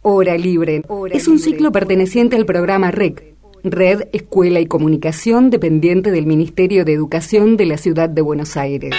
Hora Libre es un ciclo perteneciente al programa REC, Red, Escuela y Comunicación, dependiente del Ministerio de Educación de la Ciudad de Buenos Aires.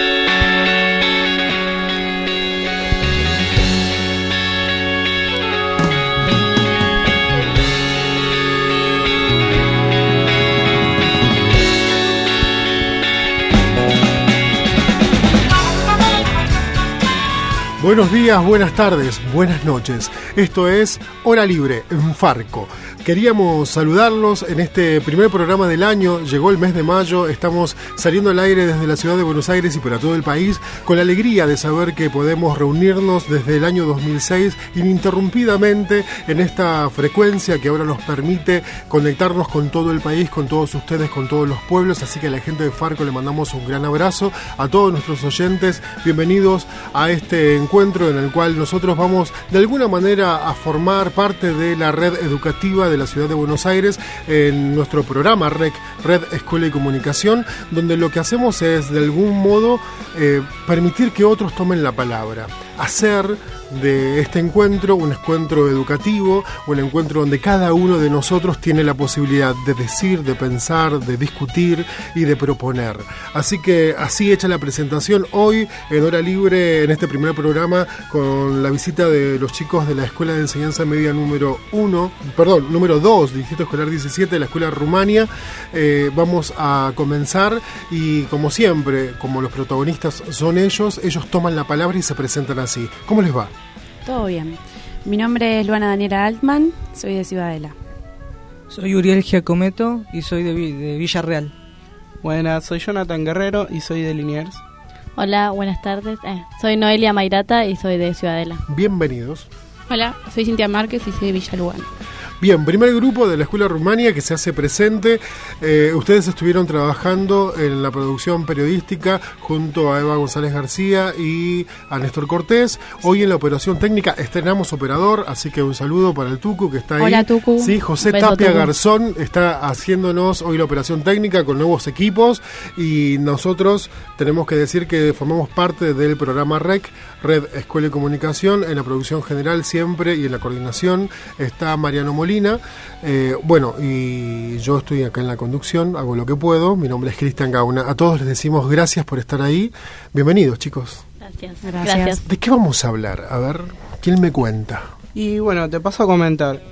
Buenos días, buenas tardes, buenas noches. Esto es Hora Libre en Farco. Queríamos saludarlos en este primer programa del año. Llegó el mes de mayo, estamos saliendo al aire desde la ciudad de Buenos Aires y para todo el país, con la alegría de saber que podemos reunirnos desde el año 2006 ininterrumpidamente en esta frecuencia que ahora nos permite conectarnos con todo el país, con todos ustedes, con todos los pueblos. Así que a la gente de Farco le mandamos un gran abrazo. A todos nuestros oyentes, bienvenidos a este encuentro en el cual nosotros vamos de alguna manera a formar parte de la red educativa de la ciudad de Buenos Aires en nuestro programa REC, Red, Escuela y Comunicación, donde lo que hacemos es de algún modo permitir que otros tomen la palabra, hacer de este encuentro un encuentro educativo, un encuentro donde cada uno de nosotros tiene la posibilidad de decir, de pensar, de discutir y de proponer. Así que así hecha la presentación hoy en Hora Libre, en este primer programa, con la visita de los chicos de la Escuela de Enseñanza Media número 2, Distrito Escolar 17 de la Escuela Rumania. Vamos a comenzar y como siempre, como los protagonistas son ellos toman la palabra y se presentan así. ¿Cómo les va? Todo bien. Mi nombre es Luana Daniela Altman, soy de Ciudadela. Soy Uriel Giacometto y soy de Villarreal. Buenas, soy Jonathan Guerrero y soy de Liniers. Hola, buenas tardes. Soy Noelia Mairata y soy de Ciudadela. Bienvenidos. Hola, soy Cintia Márquez y soy de Villa Lugano. Bien, primer grupo de la Escuela Rumania que se hace presente. Ustedes estuvieron trabajando en la producción periodística junto a Eva González García y a Néstor Cortés. Hoy en la operación técnica estrenamos operador, así que un saludo para el Tucu que está ahí. Hola, Tucu. Sí, José Beso, Tapia Tucu. Garzón está haciéndonos hoy la operación técnica con nuevos equipos y nosotros tenemos que decir que formamos parte del programa REC, Red, Escuela y Comunicación. En la producción general siempre y en la coordinación está Mariano Molina. Y yo estoy acá en la conducción, hago lo que puedo. Mi nombre es Cristian Gauna. A todos les decimos gracias por estar ahí. Bienvenidos, chicos. Gracias. ¿De qué vamos a hablar? A ver, ¿quién me cuenta? Y bueno, te paso a comentar.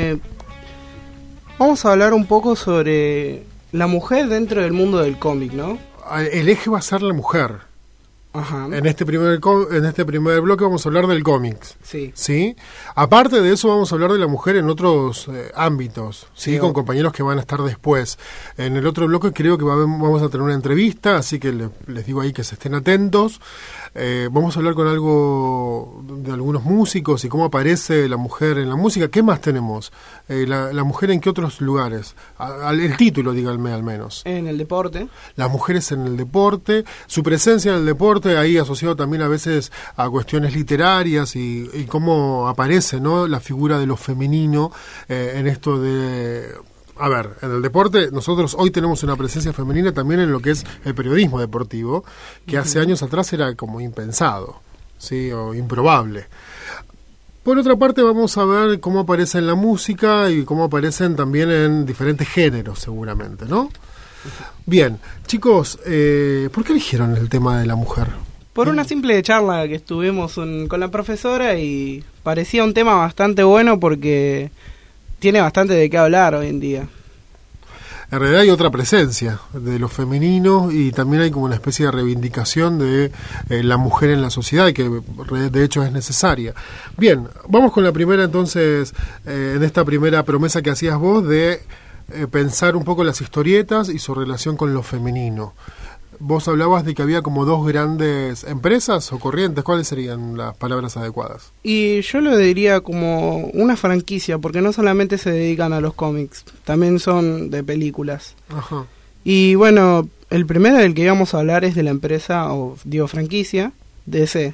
Vamos a hablar un poco sobre la mujer dentro del mundo del cómic, ¿no? El eje va a ser la mujer. Ajá. En este primer bloque vamos a hablar del cómics. Sí. ¿Sí? Aparte de eso vamos a hablar de la mujer en otros ámbitos, ¿sí? Sí, Con compañeros que van a estar después. En el otro bloque creo que vamos a tener una entrevista, así que les digo ahí que se estén atentos. Vamos a hablar con algo de algunos músicos y cómo aparece la mujer en la música. ¿Qué más tenemos? La mujer en qué otros lugares. El título, díganme al menos. En el deporte. Las mujeres en el deporte, su presencia en el deporte, ahí asociado también a veces a cuestiones literarias y cómo aparece, ¿no?, la figura de lo femenino en esto de... A ver, en el deporte nosotros hoy tenemos una presencia femenina también en lo que es el periodismo deportivo, que hace años atrás era como impensado, ¿sí?, o improbable. Por otra parte vamos a ver cómo aparece en la música y cómo aparecen también en diferentes géneros seguramente, ¿no? Bien, chicos, ¿por qué eligieron el tema de la mujer? Por una simple charla que estuvimos con la profesora y parecía un tema bastante bueno porque tiene bastante de qué hablar hoy en día. En realidad hay otra presencia de lo femenino y también hay como una especie de reivindicación de la mujer en la sociedad, que de hecho es necesaria. Bien, vamos con la primera entonces, en esta primera promesa que hacías vos de pensar un poco las historietas y su relación con lo femenino. Vos hablabas de que había como dos grandes empresas o corrientes. ¿Cuáles serían las palabras adecuadas? Y yo lo diría como una franquicia, porque no solamente se dedican a los cómics, también son de películas. Ajá. Y bueno, el primero del que íbamos a hablar es de la empresa, o digo franquicia, DC.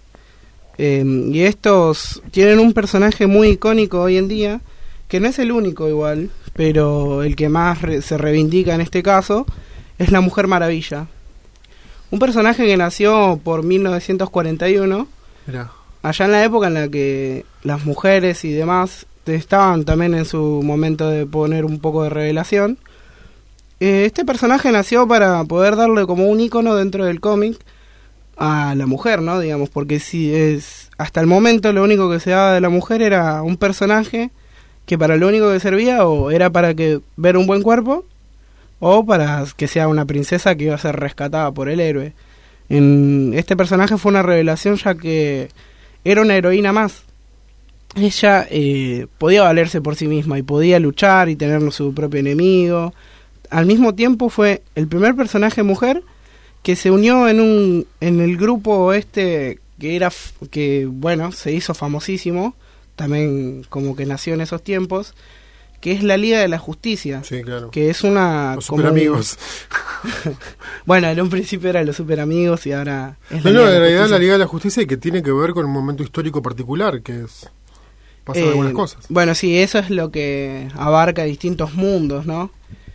Y estos tienen un personaje muy icónico hoy en día, que no es el único igual, pero el que más se reivindica en este caso es la Mujer Maravilla. Un personaje que nació por 1941. Mirá. allá en la época en la que las mujeres y demás estaban también en su momento de poner un poco de revelación, este personaje nació para poder darle como un ícono dentro del cómic a la mujer, ¿no? Digamos, porque si es hasta el momento lo único que se daba de la mujer era un personaje que para lo único que servía o era para que ver un buen cuerpo o para que sea una princesa que iba a ser rescatada por el héroe. Este personaje fue una revelación ya que era una heroína más. Ella podía valerse por sí misma y podía luchar y tener su propio enemigo. Al mismo tiempo fue el primer personaje mujer que se unió en el grupo que bueno, se hizo famosísimo, también como que nació en esos tiempos, que es la Liga de la Justicia. Sí, claro. Que es una... Los Superamigos. Bueno, en un principio eran los Superamigos y ahora es en realidad la Liga de la Justicia y que tiene que ver con un momento histórico particular, que es... pasan algunas cosas. Bueno, sí, eso es lo que abarca distintos mundos, ¿no?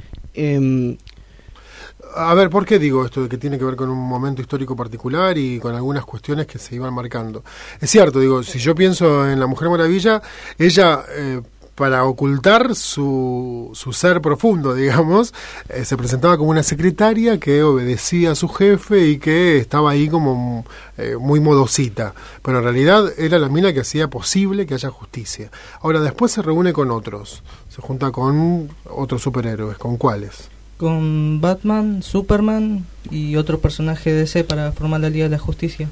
A ver, ¿por qué digo esto de que tiene que ver con un momento histórico particular y con algunas cuestiones que se iban marcando? Es cierto, digo, si yo pienso en la Mujer Maravilla, ella, para ocultar su ser profundo, digamos, se presentaba como una secretaria que obedecía a su jefe y que estaba ahí como muy modosita, pero en realidad era la mina que hacía posible que haya justicia. Ahora, después se reúne con otros, se junta con otros superhéroes. ¿Con cuáles? Con Batman, Superman y otro personaje de DC para formar la Liga de la Justicia.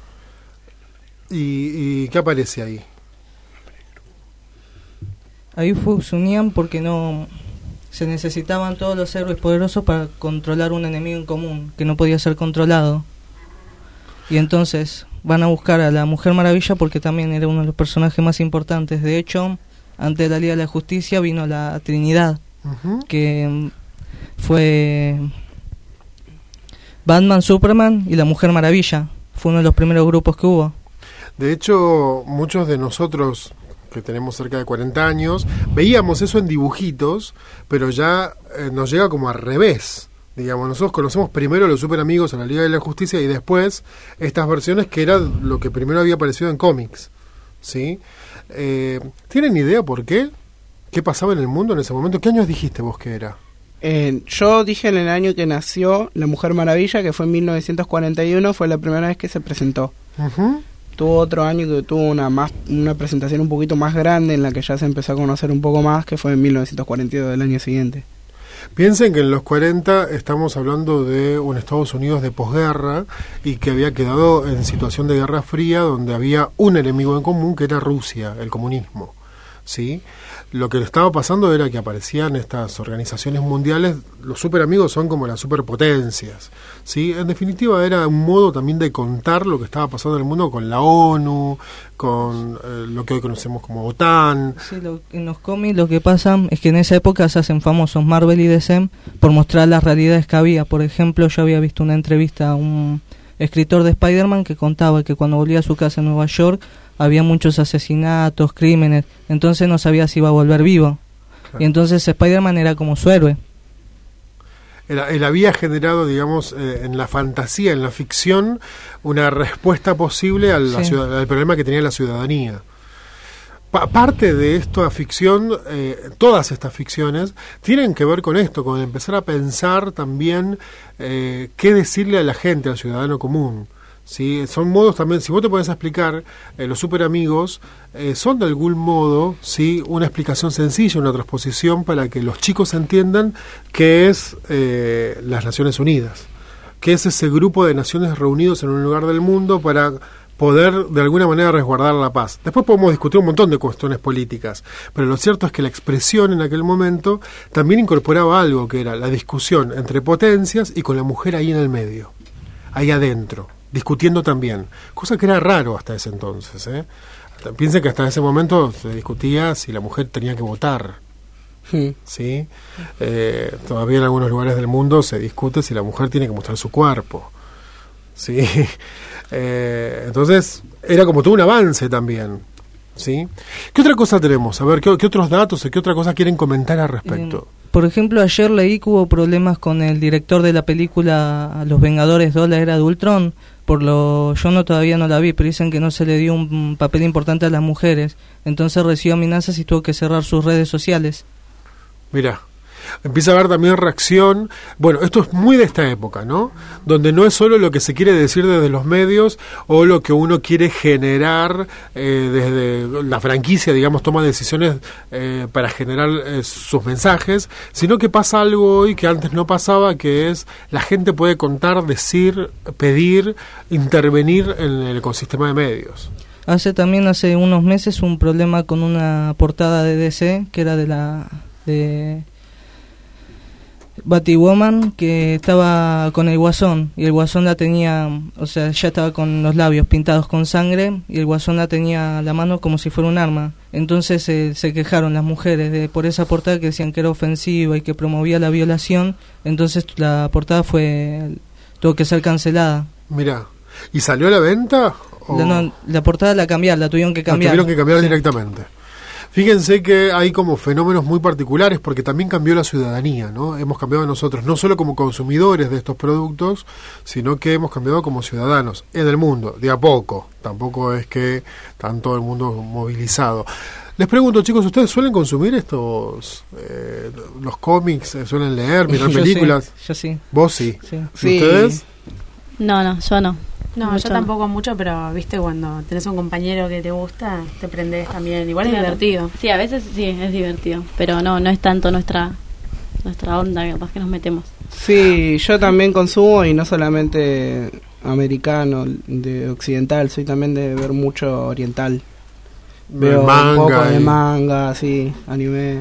¿Y qué aparece ahí? Ahí se unían porque no se necesitaban todos los héroes poderosos para controlar un enemigo en común que no podía ser controlado. Y entonces van a buscar a la Mujer Maravilla porque también era uno de los personajes más importantes. De hecho, antes de la Liga de la Justicia vino la Trinidad, que fue Batman, Superman y la Mujer Maravilla. Fue uno de los primeros grupos que hubo. De hecho, muchos de nosotros que tenemos cerca de 40 años, veíamos eso en dibujitos, pero ya nos llega como al revés. Digamos, nosotros conocemos primero a los Superamigos en la Liga de la Justicia y después estas versiones que era lo que primero había aparecido en cómics, ¿sí? ¿Tienen idea por qué? ¿Qué pasaba en el mundo en ese momento? ¿Qué años dijiste vos que era? Yo dije en el año que nació la Mujer Maravilla, que fue en 1941, fue la primera vez que se presentó. Tuvo otro año que tuvo una presentación un poquito más grande en la que ya se empezó a conocer un poco más, que fue en 1942 del año siguiente. Piensen que en los 40 estamos hablando de un Estados Unidos de posguerra y que había quedado en situación de guerra fría, donde había un enemigo en común que era Rusia, el comunismo, ¿sí? Lo que estaba pasando era que aparecían estas organizaciones mundiales, los superamigos son como las superpotencias, ¿sí? En definitiva era un modo también de contar lo que estaba pasando en el mundo con la ONU, con lo que hoy conocemos como OTAN. Sí, en los cómics lo que pasa es que en esa época se hacen famosos Marvel y DC por mostrar las realidades que había. Por ejemplo, yo había visto una entrevista a un escritor de Spider-Man que contaba que cuando volvía a su casa en Nueva York había muchos asesinatos, crímenes, entonces no sabía si iba a volver vivo. Claro. Y entonces Spider-Man era como su héroe. Él había generado, digamos, en la fantasía, en la ficción, una respuesta posible al problema que tenía la ciudadanía. Parte de esta ficción, todas estas ficciones, tienen que ver con esto, con empezar a pensar también qué decirle a la gente, al ciudadano común. ¿Sí? Son modos también, si vos te podés explicar, los superamigos son de algún modo, ¿sí?, una explicación sencilla, una transposición para que los chicos entiendan qué es las Naciones Unidas, qué es ese grupo de naciones reunidos en un lugar del mundo para poder de alguna manera resguardar la paz. Después podemos discutir un montón de cuestiones políticas, pero lo cierto es que la expresión en aquel momento también incorporaba algo que era la discusión entre potencias y con la mujer ahí en el medio, ahí adentro, discutiendo también, cosa que era raro hasta ese entonces, Piensen que hasta ese momento se discutía si la mujer tenía que votar, ¿sí? Todavía en algunos lugares del mundo se discute si la mujer tiene que mostrar su cuerpo, ¿sí? Entonces era como todo un avance también, ¿sí? ¿Qué otra cosa tenemos? A ver, ¿qué otros datos o qué otra cosa quieren comentar al respecto? Por ejemplo, ayer leí que hubo problemas con el director de la película Los Vengadores 2, la Era de Ultron. Todavía no la vi, pero dicen que no se le dio un papel importante a las mujeres. Entonces recibió amenazas y tuvo que cerrar sus redes sociales. Mirá, empieza a haber también reacción. Bueno, esto es muy de esta época, ¿no? Donde no es solo lo que se quiere decir desde los medios o lo que uno quiere generar desde la franquicia, digamos, toma decisiones para generar sus mensajes, sino que pasa algo hoy que antes no pasaba, que es la gente puede contar, decir, pedir, intervenir en el ecosistema de medios. Hace unos meses un problema con una portada de DC que era de Batwoman, que estaba con el Guasón, y el Guasón la tenía, ya estaba con los labios pintados con sangre, y el Guasón la tenía a la mano como si fuera un arma. Entonces se quejaron las mujeres por esa portada, que decían que era ofensiva y que promovía la violación. Entonces la portada tuvo que ser cancelada. Mirá, ¿y salió a la venta? La portada la tuvieron que cambiar. La tuvieron que cambiar directamente. Fíjense que hay como fenómenos muy particulares porque también cambió la ciudadanía, ¿no? Hemos cambiado nosotros, no solo como consumidores de estos productos, sino que hemos cambiado como ciudadanos en el mundo, de a poco. Tampoco es que están todo el mundo movilizado. Les pregunto, chicos, ¿ustedes suelen consumir los cómics? ¿Suelen leer, mirar películas? Yo sí. ¿Vos sí? Sí. ¿Ustedes? No, yo no. No, yo tampoco mucho, pero viste, cuando tenés un compañero que te gusta, te prendés también. Igual claro. Es divertido. Sí, a veces sí, es divertido, pero no es tanto nuestra onda, capaz que nos metemos. Sí, yo también consumo, y no solamente americano, de occidental, soy también de ver mucho oriental. Veo manga, un poco de manga, sí, anime.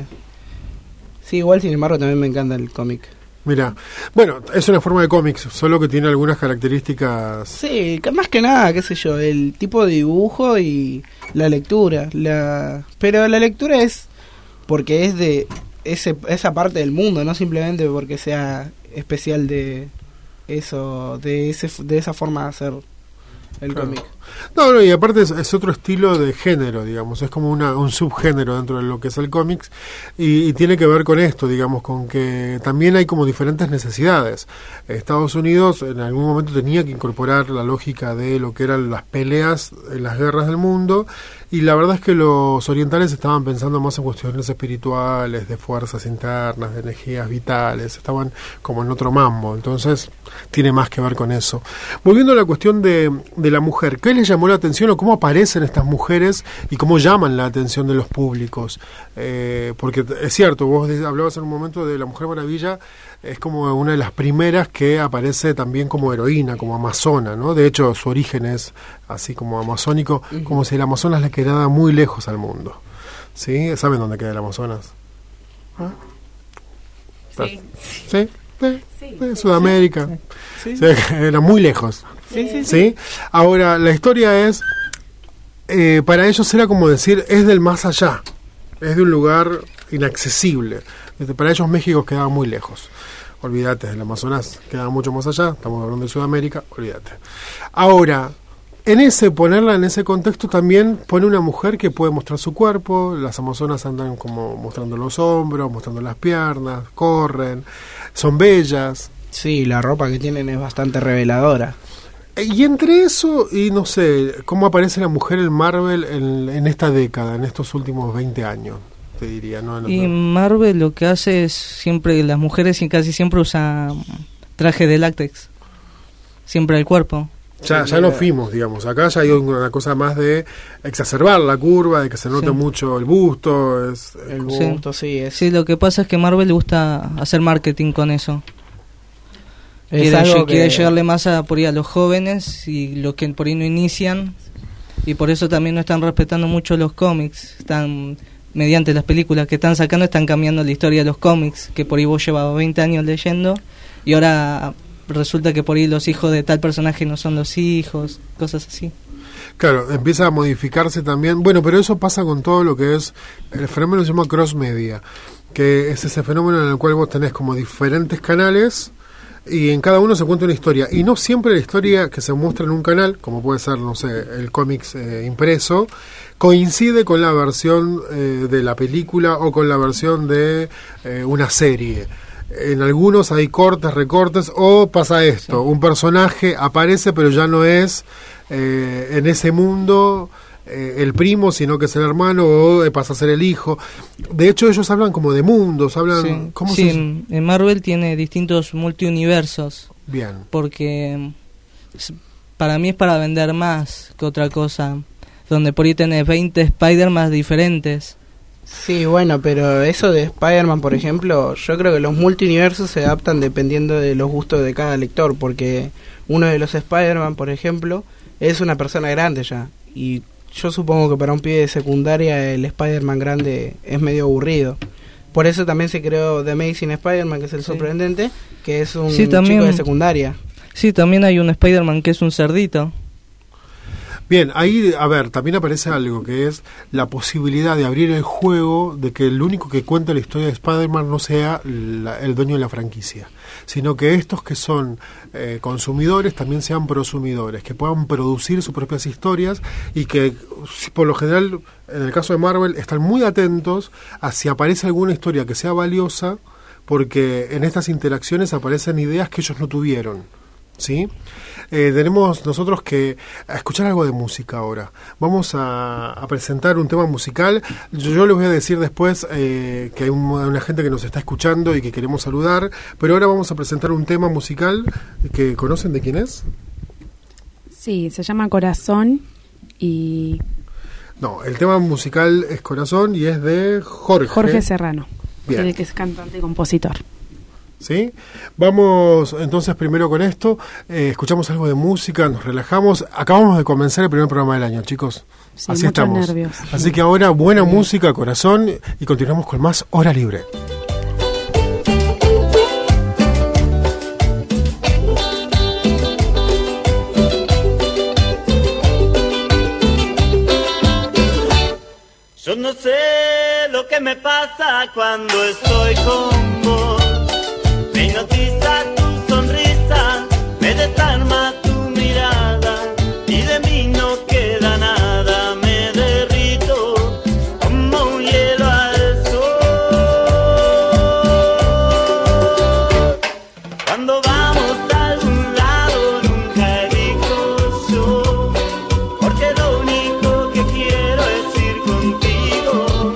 Sí, igual sin embargo también me encanta el cómic. Mira, bueno, es una forma de cómics, solo que tiene algunas características. Sí, más que nada, qué sé yo, el tipo de dibujo y la lectura. Pero la lectura es porque es de esa parte del mundo, no simplemente porque sea especial de eso, de esa forma de hacer el cómic. No, y aparte es otro estilo de género, digamos, es como un subgénero dentro de lo que es el cómics, y tiene que ver con esto, digamos, con que también hay como diferentes necesidades. Estados Unidos en algún momento tenía que incorporar la lógica de lo que eran las peleas en las guerras del mundo, y la verdad es que los orientales estaban pensando más en cuestiones espirituales, de fuerzas internas, de energías vitales, estaban como en otro mambo, entonces tiene más que ver con eso. Volviendo a la cuestión de la mujer, ¿qué les llamó la atención o cómo aparecen estas mujeres y cómo llaman la atención de los públicos? Porque es cierto, vos hablabas en un momento de la Mujer Maravilla, es como una de las primeras que aparece también como heroína, como amazona, ¿no? De hecho, su origen es así como amazónico, como si el Amazonas le quedara muy lejos al mundo. ¿Sí? ¿Saben dónde queda el Amazonas? ¿Ah? Sí. ¿Sí? Sudamérica. Sí. Era muy lejos. Sí. Ahora, la historia es, para ellos era como decir, es del más allá, es de un lugar inaccesible. Para ellos México quedaba muy lejos. Olvídate, el Amazonas quedaba mucho más allá, estamos hablando de Sudamérica, olvídate. Ahora, ponerla en ese contexto también pone una mujer que puede mostrar su cuerpo, las amazonas andan como mostrando los hombros, mostrando las piernas, corren, son bellas. Sí, la ropa que tienen es bastante reveladora. Y entre eso, y no sé, ¿cómo aparece la mujer en Marvel en esta década, en estos últimos 20 años? Te diría, ¿no? Y Marvel lo que hace es siempre, las mujeres casi siempre usan traje de látex, siempre el cuerpo. Ya nos fuimos, digamos, acá ya hay una cosa más de exacerbar la curva, de que se note mucho el busto. El busto, Sí, lo que pasa es que Marvel le gusta hacer marketing con eso. Quiere llegarle más por ahí a los jóvenes y los que por ahí no inician, y por eso también no están respetando mucho los cómics. Están, mediante las películas que están sacando, están cambiando la historia de los cómics, que por ahí vos llevabas 20 años leyendo y ahora resulta que por ahí los hijos de tal personaje no son los hijos, cosas así. Claro, empieza a modificarse también. Bueno, pero eso pasa con todo lo que es, el fenómeno se llama cross media, que es ese fenómeno en el cual vos tenés como diferentes canales y en cada uno se cuenta una historia, y no siempre la historia que se muestra en un canal, como puede ser, no sé, el cómics impreso, coincide con la versión de la película o con la versión de una serie. En algunos hay cortes, recortes, o pasa esto, un personaje aparece pero ya no es en ese mundo el primo, sino que es el hermano, o pasa a ser el hijo. De hecho, ellos hablan como de mundos, hablan... En Marvel tiene distintos multiuniversos. Bien. Porque para mí es para vender más que otra cosa, donde por ahí tenés 20 Spider-Man diferentes. Sí, bueno, pero eso de Spider-Man, por ejemplo, yo creo que los multiuniversos se adaptan dependiendo de los gustos de cada lector, porque uno de los Spider-Man, por ejemplo, es una persona grande ya, y yo supongo que para un pibe de secundaria el Spider-Man grande es medio aburrido. Por eso también se creó The Amazing Spider-Man, que es el sorprendente, que es un chico de secundaria. Sí, también hay un Spider-Man que es un cerdito. Bien, ahí, a ver, también aparece algo que es la posibilidad de abrir el juego de que el único que cuenta la historia de Spider-Man no sea el dueño de la franquicia, sino que estos que son consumidores también sean prosumidores, que puedan producir sus propias historias y que, por lo general, en el caso de Marvel, están muy atentos a si aparece alguna historia que sea valiosa, porque en estas interacciones aparecen ideas que ellos no tuvieron. ¿Sí? Tenemos nosotros que escuchar algo de música ahora. Vamos a presentar un tema musical. Yo les voy a decir después que hay una gente que nos está escuchando y que queremos saludar, pero ahora vamos a presentar un tema musical que ¿conocen de quién es? Sí, se llama Corazón y... No, el tema musical es Corazón y es de Jorge Serrano. Bien. El que es cantante y compositor. ¿Sí? Vamos entonces primero con esto, escuchamos algo de música, nos relajamos. Acabamos de comenzar el primer programa del año, chicos. Sí, así estamos. Nervios. Así que ahora buena música, Corazón, y continuamos con más Hora Libre. Yo no sé lo que me pasa cuando estoy con vos. Me hipnotiza tu sonrisa, me desarma tu mirada y de mí no queda nada, me derrito como un hielo al sol. Cuando vamos a algún lado nunca elijo yo, porque lo único que quiero es ir contigo.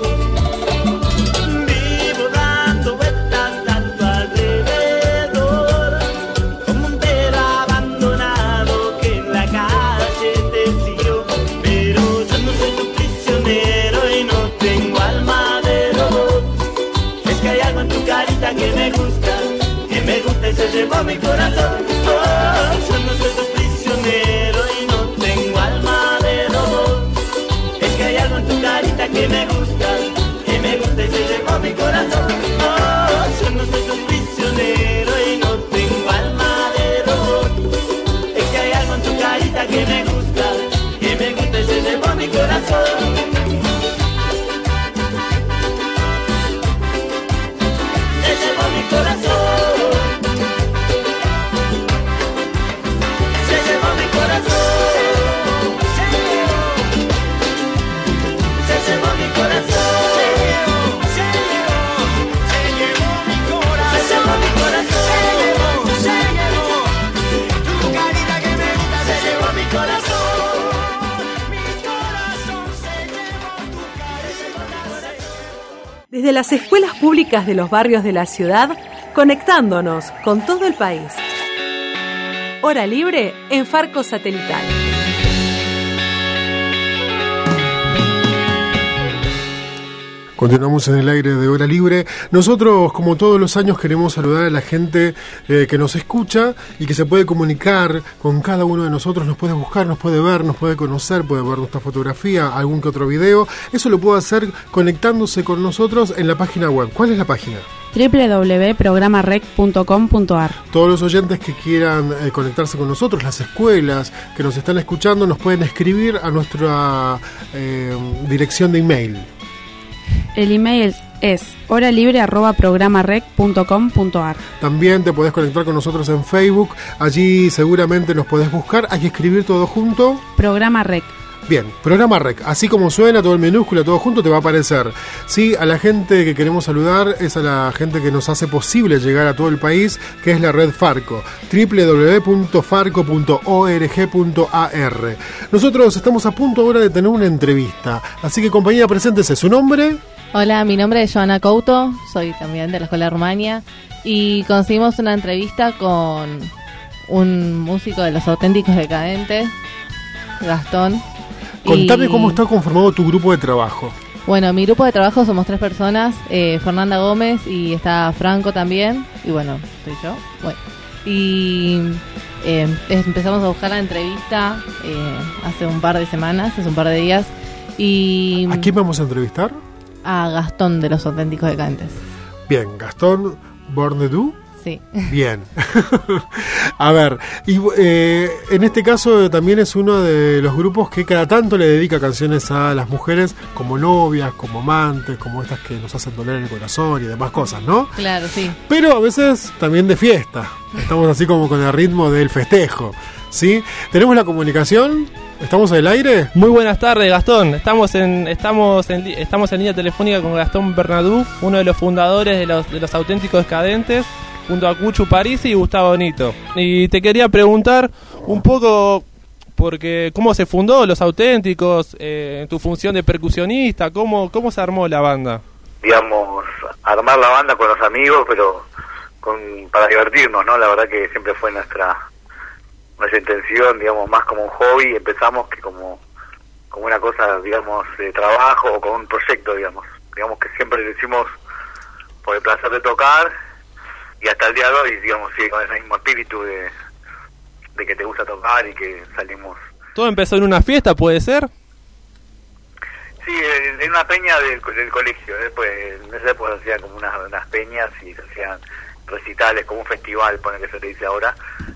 Vivo dando vueltas tanto alrededor, como un perro abandonado que en la calle te siguió. Pero yo no soy tu prisionero y no tengo alma de robot. Es que hay algo en tu carita que me gusta y se llevó mi corazón. Oh, yo no soy tu prisionero y no tengo alma de robot. Es que hay algo en tu carita que me gusta y se llevó mi corazón. Oh, yo no soy tu prisionero y no tengo alma de robot. Es que hay algo en tu carita que me gusta y se llevó mi corazón. Se llevó mi corazón. Se llevó mi corazón. Se llevó mi corazón. Se llevó mi corazón. Se llevó mi corazón. Se llevó tu carita que me gusta. Se llevó mi corazón. Mi corazón se llevó tu carita. Desde las escuelas públicas de los barrios de la ciudad, conectándonos con todo el país. Hora Libre en Farco Satelital. Continuamos en el aire de Hora Libre. Nosotros, como todos los años, queremos saludar a la gente que nos escucha y que se puede comunicar con cada uno de nosotros. Nos puede buscar, nos puede ver, nos puede conocer, puede ver nuestra fotografía, algún que otro video. Eso lo puede hacer conectándose con nosotros en la página web. ¿Cuál es la página? www.programarec.com.ar. Todos los oyentes que quieran conectarse con nosotros, las escuelas que nos están escuchando, nos pueden escribir a nuestra dirección de email. El email es horalibre@programarec.com.ar. También te podés conectar con nosotros en Facebook, allí seguramente nos podés buscar, hay que escribir todo junto. Programa Rec. Bien, Programa Rec, así como suena, todo en minúscula, todo junto, te va a aparecer. Sí, a la gente que queremos saludar es a la gente que nos hace posible llegar a todo el país, que es la red Farco, www.farco.org.ar. Nosotros estamos a punto ahora de tener una entrevista, así que compañera, preséntese, ¿su nombre? Hola, mi nombre es Joana Couto, soy también de la Escuela Rumania y conseguimos una entrevista con un músico de Los Auténticos Decadentes, Gastón. Contame cómo está conformado tu grupo de trabajo. Bueno, mi grupo de trabajo somos 3 personas, Fernanda Gómez y está Franco también, y bueno, estoy yo. Bueno, y empezamos a buscar la entrevista hace un par de semanas, hace un par de días. Y ¿a quién vamos a entrevistar? A Gastón de Los Auténticos Decadentes. Bien, Gastón Bornedú. Sí. Bien. A ver, y en este caso también es uno de los grupos que cada tanto le dedica canciones a las mujeres como novias, como amantes, como estas que nos hacen doler el corazón y demás cosas, ¿no? Claro, sí. Pero a veces también de fiesta. Estamos así como con el ritmo del festejo, ¿sí? ¿Tenemos la comunicación? ¿Estamos al aire? Muy buenas tardes, Gastón. Estamos en línea telefónica con Gastón Bernadú, uno de los fundadores de los Auténticos Decadentes, junto a Cuchu Parisi y Gustavo Nito. Y te quería preguntar un poco, porque cómo se fundó Los Auténticos, tu función de percusionista, cómo se armó la banda. Digamos, armar la banda con los amigos, pero para divertirnos, ¿no? La verdad que siempre fue nuestra intención, digamos, más como un hobby. Empezamos que como una cosa, digamos, de trabajo o como un proyecto, digamos que siempre lo hicimos por el placer de tocar. Y hasta el día de hoy, digamos, sigue con ese mismo espíritu de que te gusta tocar y que salimos. ¿Todo empezó en una fiesta, puede ser? Sí, en una peña del colegio. Después, en esa época se hacían como unas peñas y se hacían recitales, como un festival, pone que se le dice ahora.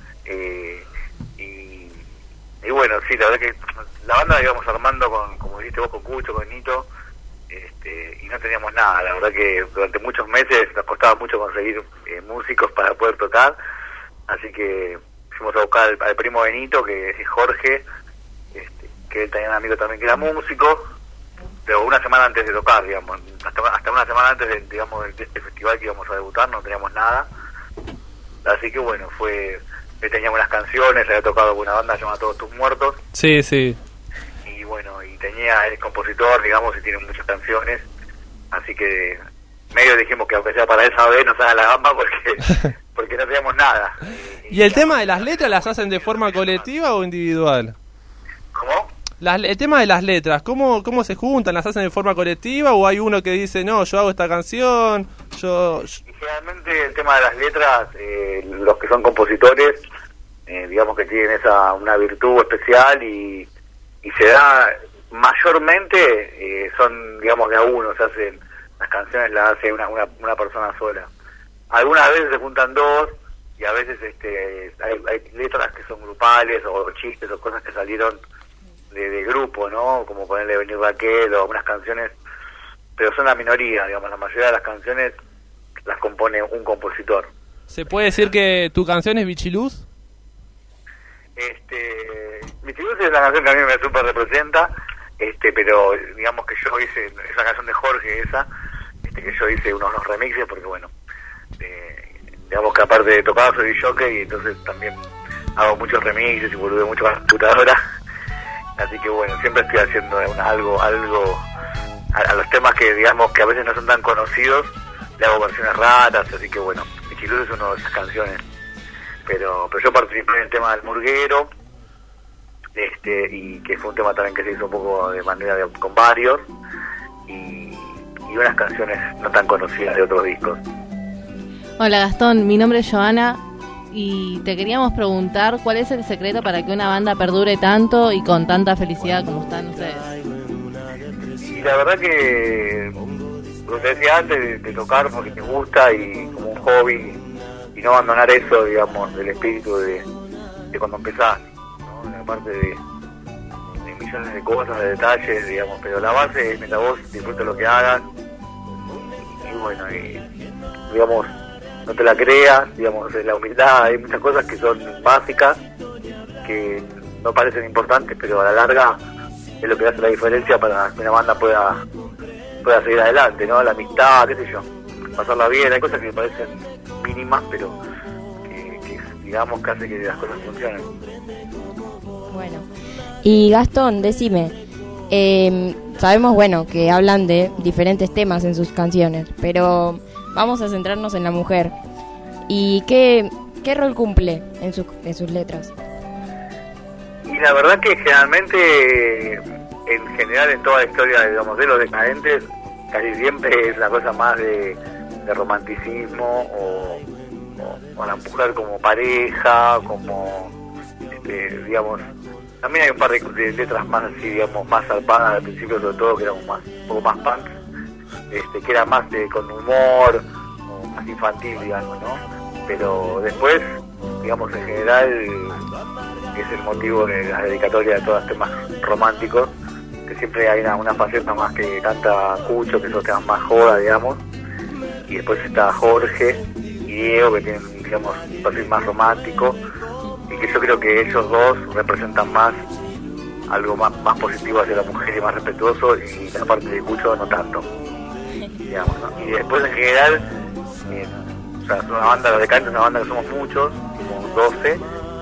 Y bueno, sí, la verdad que la banda la íbamos armando como dijiste vos, con Cucho, con Nito. Y no teníamos nada, la verdad que durante muchos meses nos costaba mucho conseguir músicos para poder tocar, así que fuimos a buscar al primo de Nito, que es Jorge, que él tenía un amigo también que era músico, pero una semana antes de tocar, digamos, hasta una semana antes de este festival que íbamos a debutar no teníamos nada, así que bueno, él tenía buenas canciones, había tocado una banda llamada Todos Tus Muertos. Sí, sí. Y bueno, y tenía el compositor, digamos, y tiene muchas canciones, así que medio dijimos que aunque sea para esa vez nos haga la gamba porque no teníamos nada. ¿Y el tema de las letras las hacen de forma colectiva o individual? ¿Cómo? El tema de las letras, ¿cómo se juntan? ¿Las hacen de forma colectiva o hay uno que dice, no, yo hago esta canción, Y generalmente el tema de las letras, los que son compositores, digamos que tienen una virtud especial y se da mayormente, son, digamos, de a uno, se hacen, las canciones las hace una persona sola. Algunas veces se juntan dos y a veces hay letras que son grupales o chistes o cosas que salieron de grupo, ¿no? Como ponerle Venir Raquel o algunas canciones, pero son la minoría, digamos, la mayoría de las canciones las compone un compositor. ¿Se puede decir que tu canción es Bichiluz? Bichiluz es la canción que a mí me super representa, pero digamos que yo hice esa canción de Jorge, que yo hice unos remixes porque bueno, digamos que aparte de tocar soy jockey y entonces también hago muchos remixes y volví mucho con la computadora. Así que bueno, siempre estoy haciendo algo a los temas que digamos que a veces no son tan conocidos, le hago versiones raras, así que bueno, Bichiluz es una de esas canciones. Pero yo participé en el tema del murguero, y que fue un tema también que se hizo un poco de manera con varios, y unas canciones no tan conocidas de otros discos. Hola Gastón, mi nombre es Joana. Y te queríamos preguntar cuál es el secreto para que una banda perdure tanto y con tanta felicidad como están ustedes. Y la verdad que, como te decía antes, de tocar porque te gusta y como un hobby, y no abandonar eso, digamos, del espíritu de cuando empezás, ¿no? Aparte de millones de cosas, de detalles, digamos, pero la base es mientras vos disfrutes lo que hagas bueno, digamos, no te la creas, digamos, la humildad, hay muchas cosas que son básicas, que no parecen importantes, pero a la larga es lo que hace la diferencia para que una banda pueda seguir adelante, ¿no? La amistad, qué sé yo, pasarla bien, hay cosas que me parecen mínimas, pero que digamos que hace que las cosas funcionen. Bueno, y Gastón, decime, sabemos, bueno, que hablan de diferentes temas en sus canciones, pero vamos a centrarnos en la mujer. ¿Y qué rol cumple en sus letras? Y la verdad que generalmente, en general, en toda la historia, digamos, de los decadentes, casi siempre es la cosa más de romanticismo o la mujer como pareja, como, digamos, también hay un par de letras más así, digamos, más zarpadas al principio, sobre todo, que eran un poco más punk, que era más con humor, o más infantil, digamos, ¿no? Pero después, digamos, en general, es el motivo de la dedicatoria de todos los temas románticos, que siempre hay una faceta más que canta Cucho, que son temas más joda, digamos, y después está Jorge y Diego, que tienen, digamos, un perfil más romántico, y que yo creo que ellos dos representan más algo más positivo hacia la mujer y más respetuoso, y la parte de Cucho no tanto, digamos, ¿no? Y después en general, o sea, es una banda, los Decadentes es una banda que somos muchos, como 12.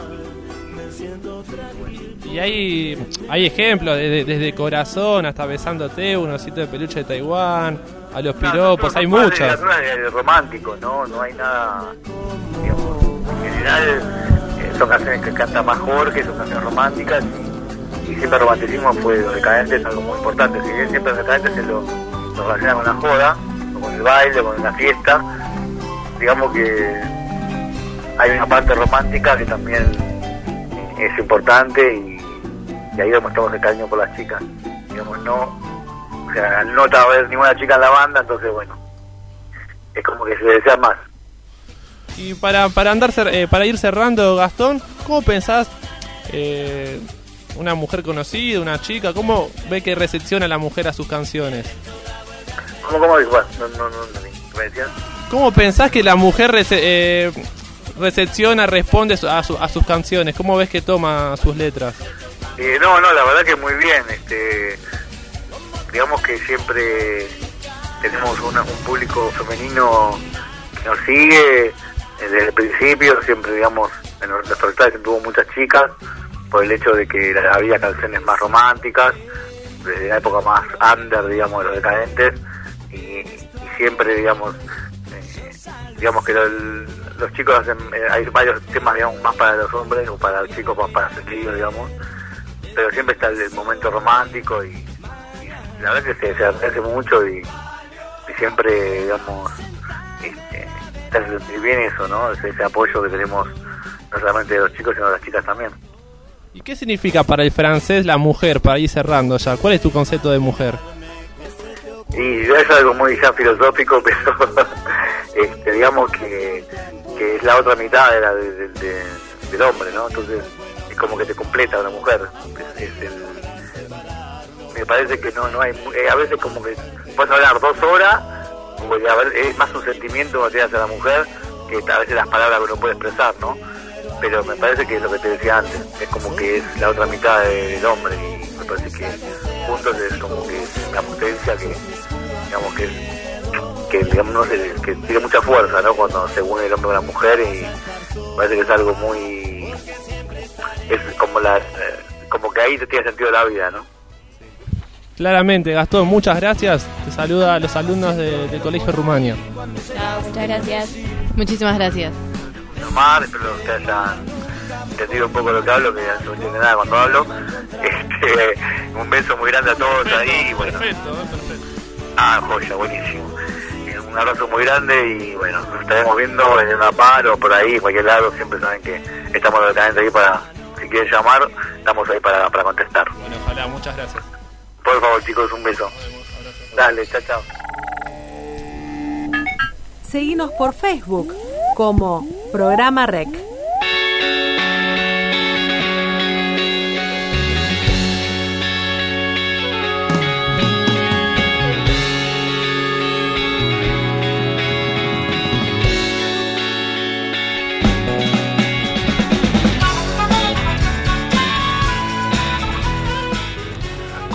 Y hay ejemplos, desde Corazón hasta Besándote, Un osito de peluche de Taiwán, a los piropos, hay muchas. Es romántico, ¿no? No hay nada, digamos, en general son canciones que canta más Jorge, son canciones románticas, y siempre el romanticismo fue de los Decadentes algo muy importante. Si bien siempre los Decadentes se lo relaciona con la joda, o con el baile, o con la fiesta, digamos que hay una parte romántica que también es importante, y ahí demostramos el cariño por las chicas, digamos, o sea, al no haber ninguna chica en la banda, entonces bueno, es como que se desea más. Y para ir cerrando, Gastón, ¿cómo pensás una mujer conocida, una chica, cómo ve que recepciona la mujer a sus canciones? ¿Cómo igual? No, ¿me decías? ¿Cómo pensás que la mujer recepciona, responde a sus canciones? ¿Cómo ves que toma sus letras? No, la verdad que muy bien. Digamos que siempre tenemos un público femenino que nos sigue desde el principio. Siempre, digamos, en nuestros recitales siempre hubo muchas chicas, por el hecho de que había canciones más románticas, desde la época más under, digamos, de los Decadentes, y siempre, digamos que los chicos hacen, hay varios temas, digamos, más para los hombres o para los chicos más para sentido, digamos, pero siempre está el momento romántico, y la verdad que se agradece mucho, y siempre, digamos, te hace sentir bien eso, ¿no? Ese apoyo que tenemos no solamente de los chicos sino de las chicas también. ¿Y qué significa para el francés la mujer, para ir cerrando ya? ¿Cuál es tu concepto de mujer? Y es algo muy ya filosófico, pero digamos que es la otra mitad del hombre, ¿no? Entonces es como que te completa una mujer. Me parece que no hay, a veces como que puedes hablar 2 horas, porque es más un sentimiento que te hace a la mujer que a veces las palabras que uno puede expresar, ¿no? Pero me parece que es lo que te decía antes, es como que es la otra mitad del hombre, y me parece que juntos es como que es una potencia que, digamos, digamos, no sé, que tiene mucha fuerza, ¿no? Cuando se une el hombre con la mujer, y me parece que es algo muy, es como que ahí te tiene sentido la vida, ¿no? Claramente, Gastón, muchas gracias. Te saluda a los alumnos del Colegio Rumania. Chao, muchas gracias. Muchísimas gracias. Omar, espero que hayan entendido un poco lo que hablo, que ya no entiende nada cuando hablo. Un beso muy grande a todos ahí. Y bueno. Perfecto. Joya, buenísimo. Un abrazo muy grande, y bueno, nos estaremos viendo en una par o por ahí, en cualquier lado. Siempre saben que estamos directamente ahí para, si quieren llamar, estamos ahí para contestar. Bueno, ojalá, muchas gracias. Por favor, chicos, un beso. Dale, chao. Seguinos por Facebook como Programa Rec.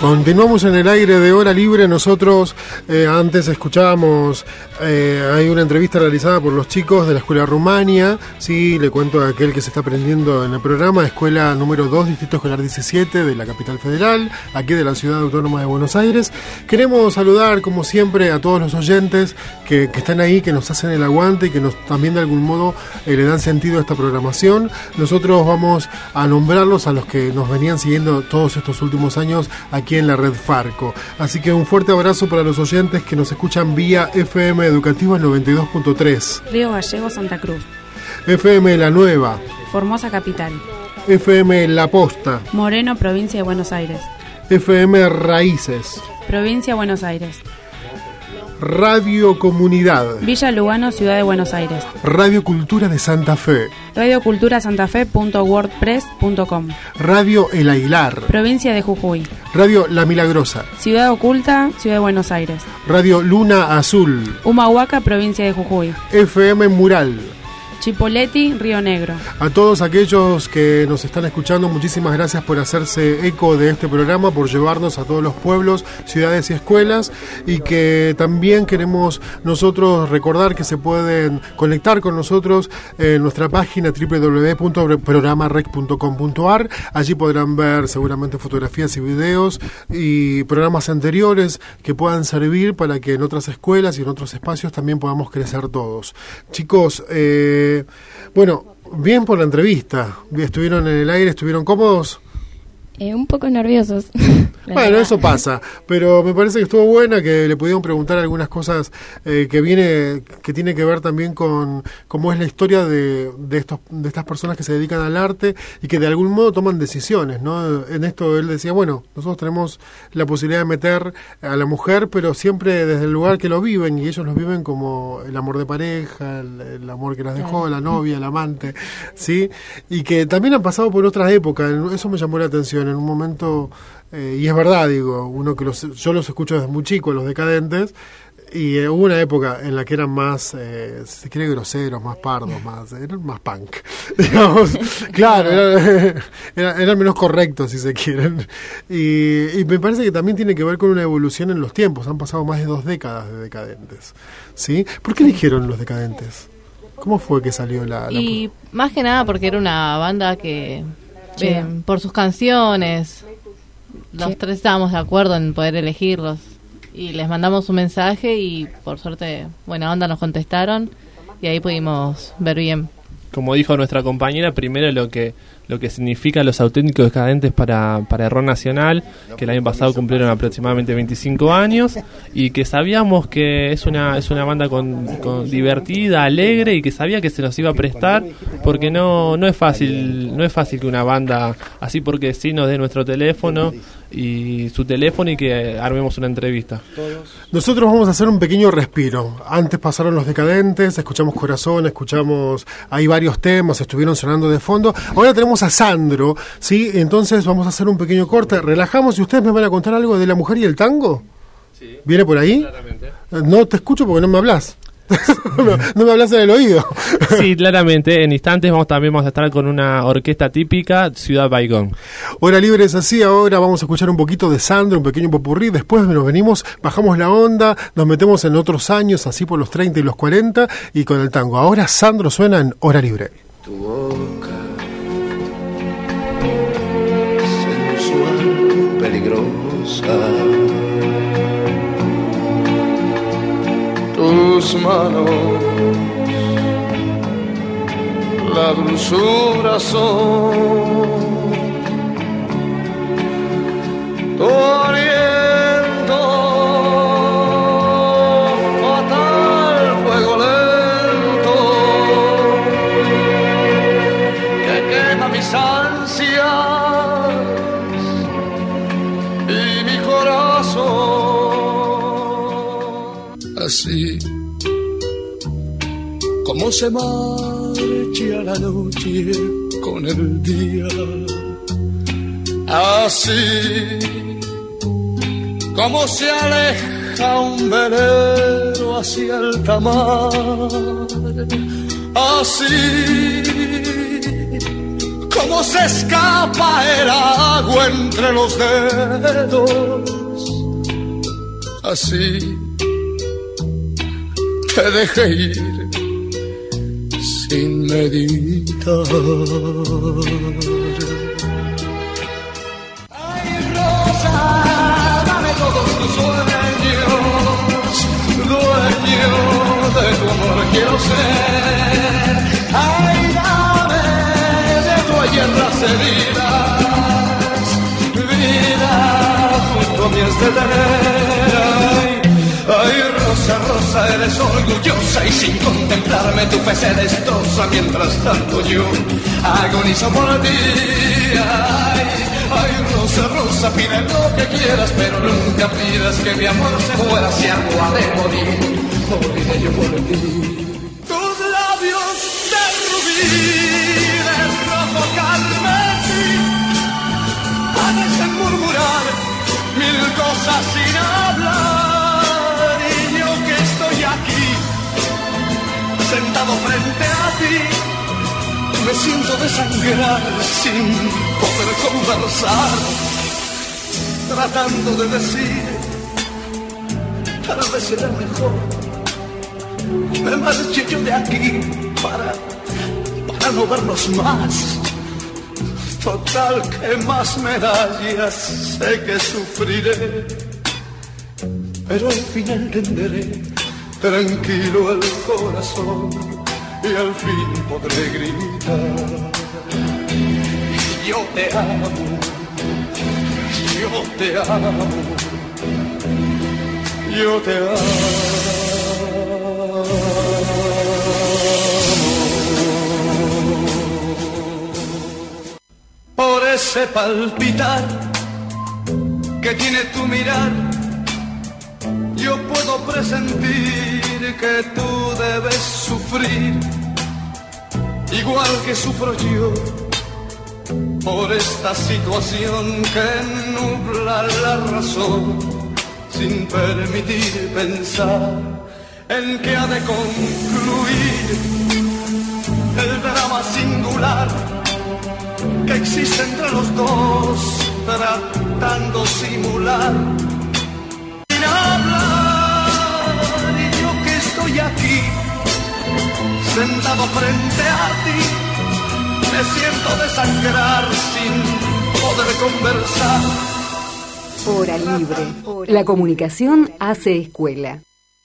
Continuamos en el aire de Hora Libre. Nosotros antes escuchábamos, hay una entrevista realizada por los chicos de la Escuela Rumania. Sí, le cuento a aquel que se está aprendiendo en el programa, Escuela número 2, Distrito Escolar 17 de la Capital Federal, aquí de la Ciudad Autónoma de Buenos Aires. Queremos saludar, como siempre, a todos los oyentes que están ahí, que nos hacen el aguante y que nos también de algún modo le dan sentido a esta programación. Nosotros vamos a nombrarlos a los que nos venían siguiendo todos estos últimos años aquí en la red Farco. Así que un fuerte abrazo para los oyentes que nos escuchan vía FM Educativa 92.3, Río Gallegos, Santa Cruz, FM La Nueva, Formosa Capital, FM La Posta, Moreno, provincia de Buenos Aires, FM Raíces, provincia de Buenos Aires, Radio Comunidad, Villa Lugano, ciudad de Buenos Aires, Radio Cultura de Santa Fe, radioculturasantafe.wordpress.com, Radio El Aguilar, provincia de Jujuy, Radio La Milagrosa, Ciudad Oculta, ciudad de Buenos Aires, Radio Luna Azul, Humahuaca, provincia de Jujuy, FM Mural, Chipoleti, Río Negro. A todos aquellos que nos están escuchando, muchísimas gracias por hacerse eco de este programa, por llevarnos a todos los pueblos, ciudades y escuelas, y que también queremos nosotros recordar que se pueden conectar con nosotros en nuestra página www.programarec.com.ar. Allí podrán ver seguramente fotografías y videos y programas anteriores que puedan servir para que en otras escuelas y en otros espacios también podamos crecer todos. Chicos, bueno, bien por la entrevista. ¿Estuvieron en el aire? ¿Estuvieron cómodos? Un poco nerviosos. Bueno, eso pasa, pero me parece que estuvo buena, que le pudieron preguntar algunas cosas que tiene que ver también con cómo es la historia de estas personas que se dedican al arte y que de algún modo toman decisiones, ¿no? En esto él decía, bueno, nosotros tenemos la posibilidad de meter a la mujer, pero siempre desde el lugar que lo viven, y ellos lo viven como el amor de pareja, el amor que las dejó, la novia, el amante, ¿sí? Y que también han pasado por otras épocas, eso me llamó la atención. En un momento, y es verdad, digo, yo los escucho desde muy chicos, los Decadentes, y hubo una época en la que eran más, si se quiere, groseros, más pardos, eran más punk, digamos. Claro, eran menos correctos, si se quieren. Y me parece que también tiene que ver con una evolución en los tiempos. Han pasado más de 2 décadas de Decadentes, ¿sí? ¿Por qué eligieron los Decadentes? ¿Cómo fue que salió Y más que nada porque era una banda que... por sus canciones, los tres estábamos de acuerdo en poder elegirlos y les mandamos un mensaje y por suerte buena onda nos contestaron y ahí pudimos ver bien. Como dijo nuestra compañera, primero lo que significa Los Auténticos Decadentes para el rock nacional, que el año pasado cumplieron aproximadamente 25 años, y que sabíamos que es una banda con divertida, alegre, y que sabía que se nos iba a prestar, porque no es fácil que una banda así porque sí nos dé nuestro teléfono y su teléfono y que armemos una entrevista. Nosotros vamos a hacer un pequeño respiro. Antes pasaron Los Decadentes, escuchamos Corazón, hay varios temas, estuvieron sonando de fondo. Ahora tenemos a Sandro, ¿sí? Entonces vamos a hacer un pequeño corte, relajamos y ustedes me van a contar algo de la mujer y el tango. Sí. ¿Viene por ahí? Claramente. No te escucho porque no me hablas. no me hablas en el oído. Sí, claramente. En instantes también vamos a estar con una orquesta típica, Ciudad Baigón. Hora Libre es así. Ahora vamos a escuchar un poquito de Sandro, un pequeño popurrí. Después nos venimos, bajamos la onda, nos metemos en otros años, así por los 30 y los 40, y con el tango. Ahora Sandro suena en Hora Libre. Tu boca sensual, peligrosa, tus manos, la dulzura son, tu aliento, fatal fuego lento, que quema mis ansias y mi corazón. Así como se marcha la noche con el día, así como se aleja un velero hacia alta mar, así cómo se escapa el agua entre los dedos. Así te dejé ir sin meditar. Ay, Rosa, dame todos tus sueños, dueño de tu amor quiero ser. Ay, dame de tu ayer las heridas, vida junto a mí has de tener. Ay, Rosa, Rosa, eres orgullosa y sin contemplarme tu fe se destroza. Mientras tanto yo agonizo por ti. Ay, Rosa, Rosa, pide lo que quieras, pero nunca pidas que mi amor se muera. Si algo ha de morir, moriré yo por ti. Tus labios de rubí, de rojo carmesí, parecen murmurar mil cosas sin hablar. Aquí, sentado frente a ti, me siento desangrar sin poder conversar, tratando de decir, tal vez será mejor, me marche yo de aquí para no vernos más. Total, que más medallas sé que sufriré, pero al fin entenderé. Tranquilo el corazón y al fin podré gritar. Yo te amo, yo te amo, yo te amo. Por ese palpitar que tiene tu mirar, yo puedo presentir que tú debes sufrir, igual que sufro yo, por esta situación que nubla la razón, sin permitir pensar en que ha de concluir el drama singular que existe entre los dos, tratando simular. Estoy aquí, sentado frente a ti, me siento desangrar sin poder conversar. Hora libre. La comunicación hace escuela.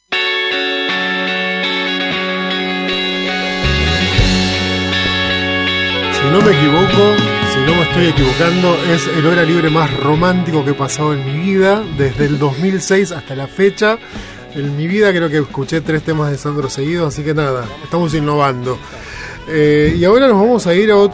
Si no me equivoco, si no me estoy equivocando, es el hora libre más romántico que he pasado en mi vida, desde el 2006 hasta la fecha. En mi vida creo que escuché 3 temas de Sandro seguidos, así que nada, estamos innovando. Y ahora nos vamos a ir a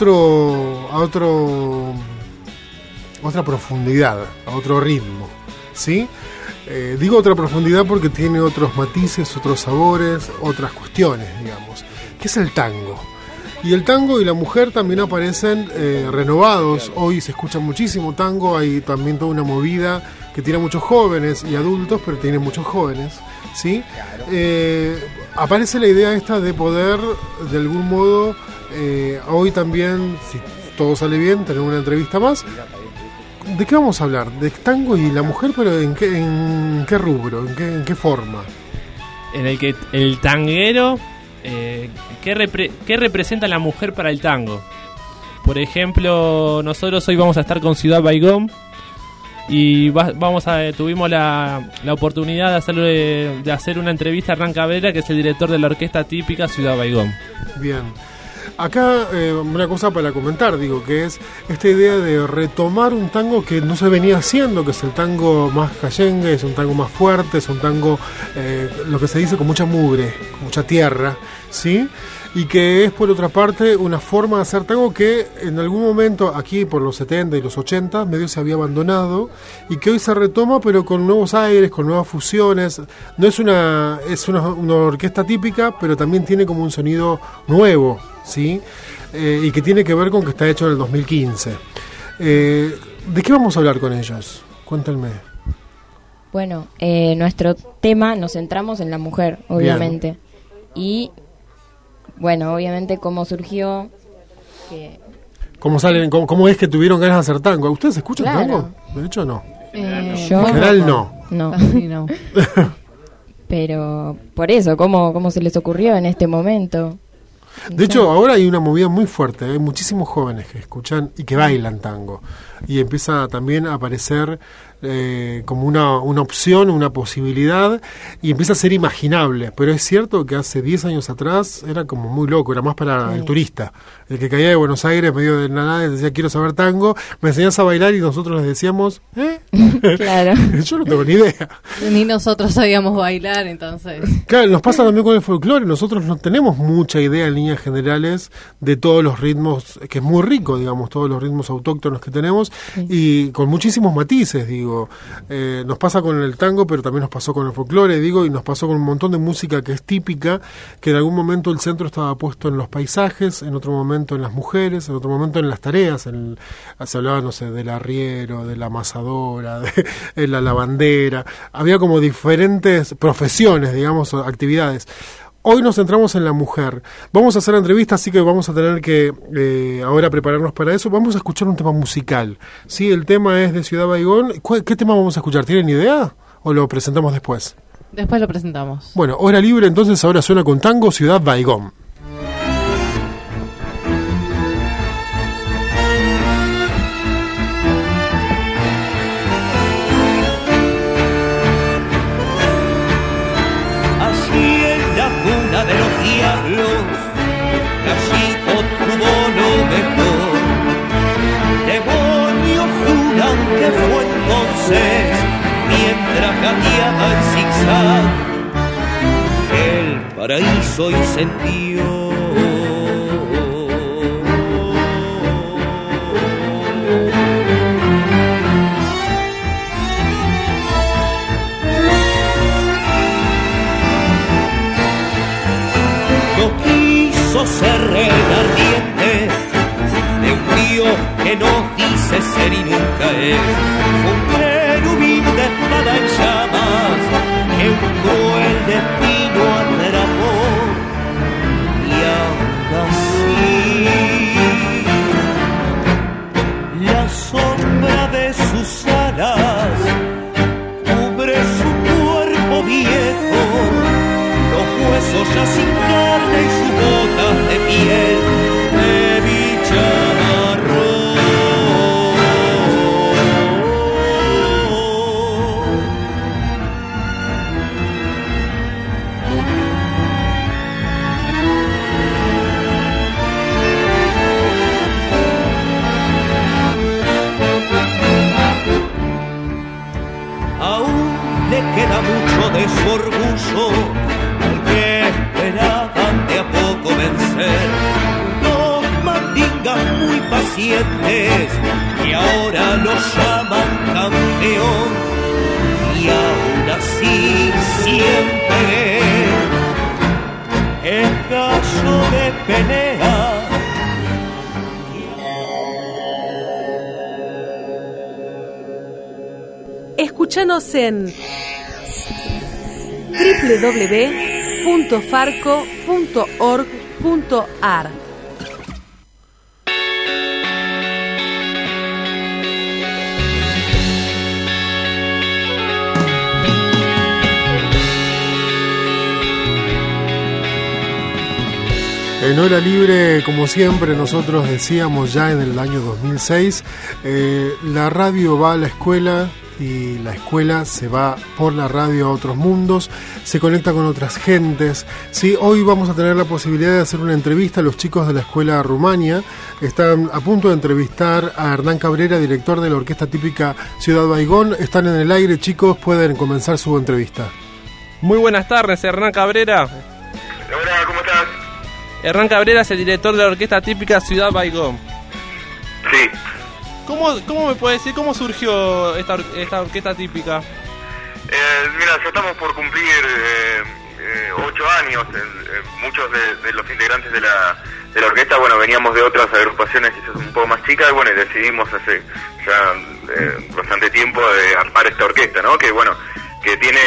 otra profundidad, a otro ritmo, ¿sí? Digo otra profundidad porque tiene otros matices, otros sabores, otras cuestiones, digamos. ¿Qué es el tango? Y el tango y la mujer también aparecen renovados. Hoy se escucha muchísimo tango, hay también toda una movida que tiene muchos jóvenes y adultos, pero tiene muchos jóvenes, ¿sí? Aparece la idea esta de poder, de algún modo, hoy también, si todo sale bien, tener una entrevista más. ¿De qué vamos a hablar? De tango y la mujer, pero ¿en qué rubro? ¿En qué forma? En el que el tanguero... ¿qué representa la mujer para el tango? Por ejemplo, nosotros hoy vamos a estar con Ciudad Baigón y tuvimos la oportunidad de hacer una entrevista a Hernán Cabrera, que es el director de la orquesta típica Ciudad Baigón. Bien. Acá una cosa para comentar, digo, que es esta idea de retomar un tango que no se venía haciendo, que es el tango más callengue, es un tango más fuerte, es un tango, lo que se dice, con mucha mugre, con mucha tierra, ¿sí? Y que es, por otra parte, una forma de hacer tango que en algún momento, aquí por los 70 y los 80, medio se había abandonado, y que hoy se retoma, pero con nuevos aires, con nuevas fusiones. No es una orquesta típica, pero también tiene como un sonido nuevo, ¿sí? Y que tiene que ver con que está hecho en el 2015. ¿De qué vamos a hablar con ellos? Cuéntenme. Bueno, nuestro tema, nos centramos en la mujer, obviamente. Bien. Y, bueno, obviamente cómo surgió, que ¿Cómo es que tuvieron ganas de hacer tango? ¿Ustedes escuchan Claro. tango? De hecho, no. Yo En general, no. No. Casi no. Pero por eso, ¿cómo se les ocurrió en este momento? De hecho, ahora hay una movida muy fuerte. Hay muchísimos jóvenes que escuchan y que bailan tango. Y empieza también a aparecer como una opción, una posibilidad, y empieza a ser imaginable. Pero es cierto que hace 10 años atrás era como muy loco, era más para el turista. El que caía de Buenos Aires, medio de la nada, decía, quiero saber tango, me enseñás a bailar, y nosotros les decíamos, Claro. Yo no tengo ni idea. Ni nosotros sabíamos bailar, entonces. Claro, nos pasa también con el folclore. Nosotros no tenemos mucha idea en líneas generales de todos los ritmos, que es muy rico, digamos, todos los ritmos autóctonos que tenemos, y con muchísimos matices, digo. Nos pasa con el tango, pero también nos pasó con el folclore, digo, y nos pasó con un montón de música que es típica, que en algún momento el centro estaba puesto en los paisajes, en otro momento en las mujeres, en otro momento en las tareas. Se hablaba, no sé, del arriero, de la amasadora, de la lavandera. Había como diferentes profesiones, digamos, actividades. Hoy nos centramos en la mujer. Vamos a hacer la entrevista, así que vamos a tener que ahora prepararnos para eso. Vamos a escuchar un tema musical. Sí, el tema es de Ciudad Baigón. ¿Qué tema vamos a escuchar? ¿Tienen idea? ¿O lo presentamos después? Después lo presentamos. Bueno, hora libre, entonces ahora suena con tango Ciudad Baigón. De los diablos, Gallito tuvo lo mejor. Demonios juran que fue entonces, mientras gateaba en zigzag, el paraíso incendió. Ser rey ardiente de un Dios que no dice ser y nunca es. Fue un querubín de espada en llamas que un cruel destino atrapó. Y aún así la sombra de sus alas cubre su cuerpo viejo, los huesos ya sin carne y sus botas de piel de bicharro. Aún le queda mucho de su orgullo al que esperaban de a poco vencer. Los mandingas muy pacientes que ahora lo llaman campeón, y aún así siempre es gallo de pelea. Escúchanos en www.farco.org.ar. En Hora Libre, como siempre, nosotros decíamos ya en el año 2006, la radio va a la escuela y la escuela se va por la radio a otros mundos, se conecta con otras gentes. Sí, hoy vamos a tener la posibilidad de hacer una entrevista a los chicos de la escuela Rumania. Están a punto de entrevistar a Hernán Cabrera, director de la orquesta típica Ciudad Baigón. Están en el aire, chicos, pueden comenzar su entrevista. Muy buenas tardes, Hernán Cabrera. Hola, ¿cómo estás? Hernán Cabrera es el director de la orquesta típica Ciudad Baigón. Sí. ¿Cómo me puede decir cómo surgió esta orquesta típica? Mira, ya estamos por cumplir 8 años. Muchos de los integrantes de la orquesta, bueno, veníamos de otras agrupaciones quizás un poco más chicas, y bueno, y decidimos hace ya bastante tiempo de armar esta orquesta, ¿no? Que bueno, que tiene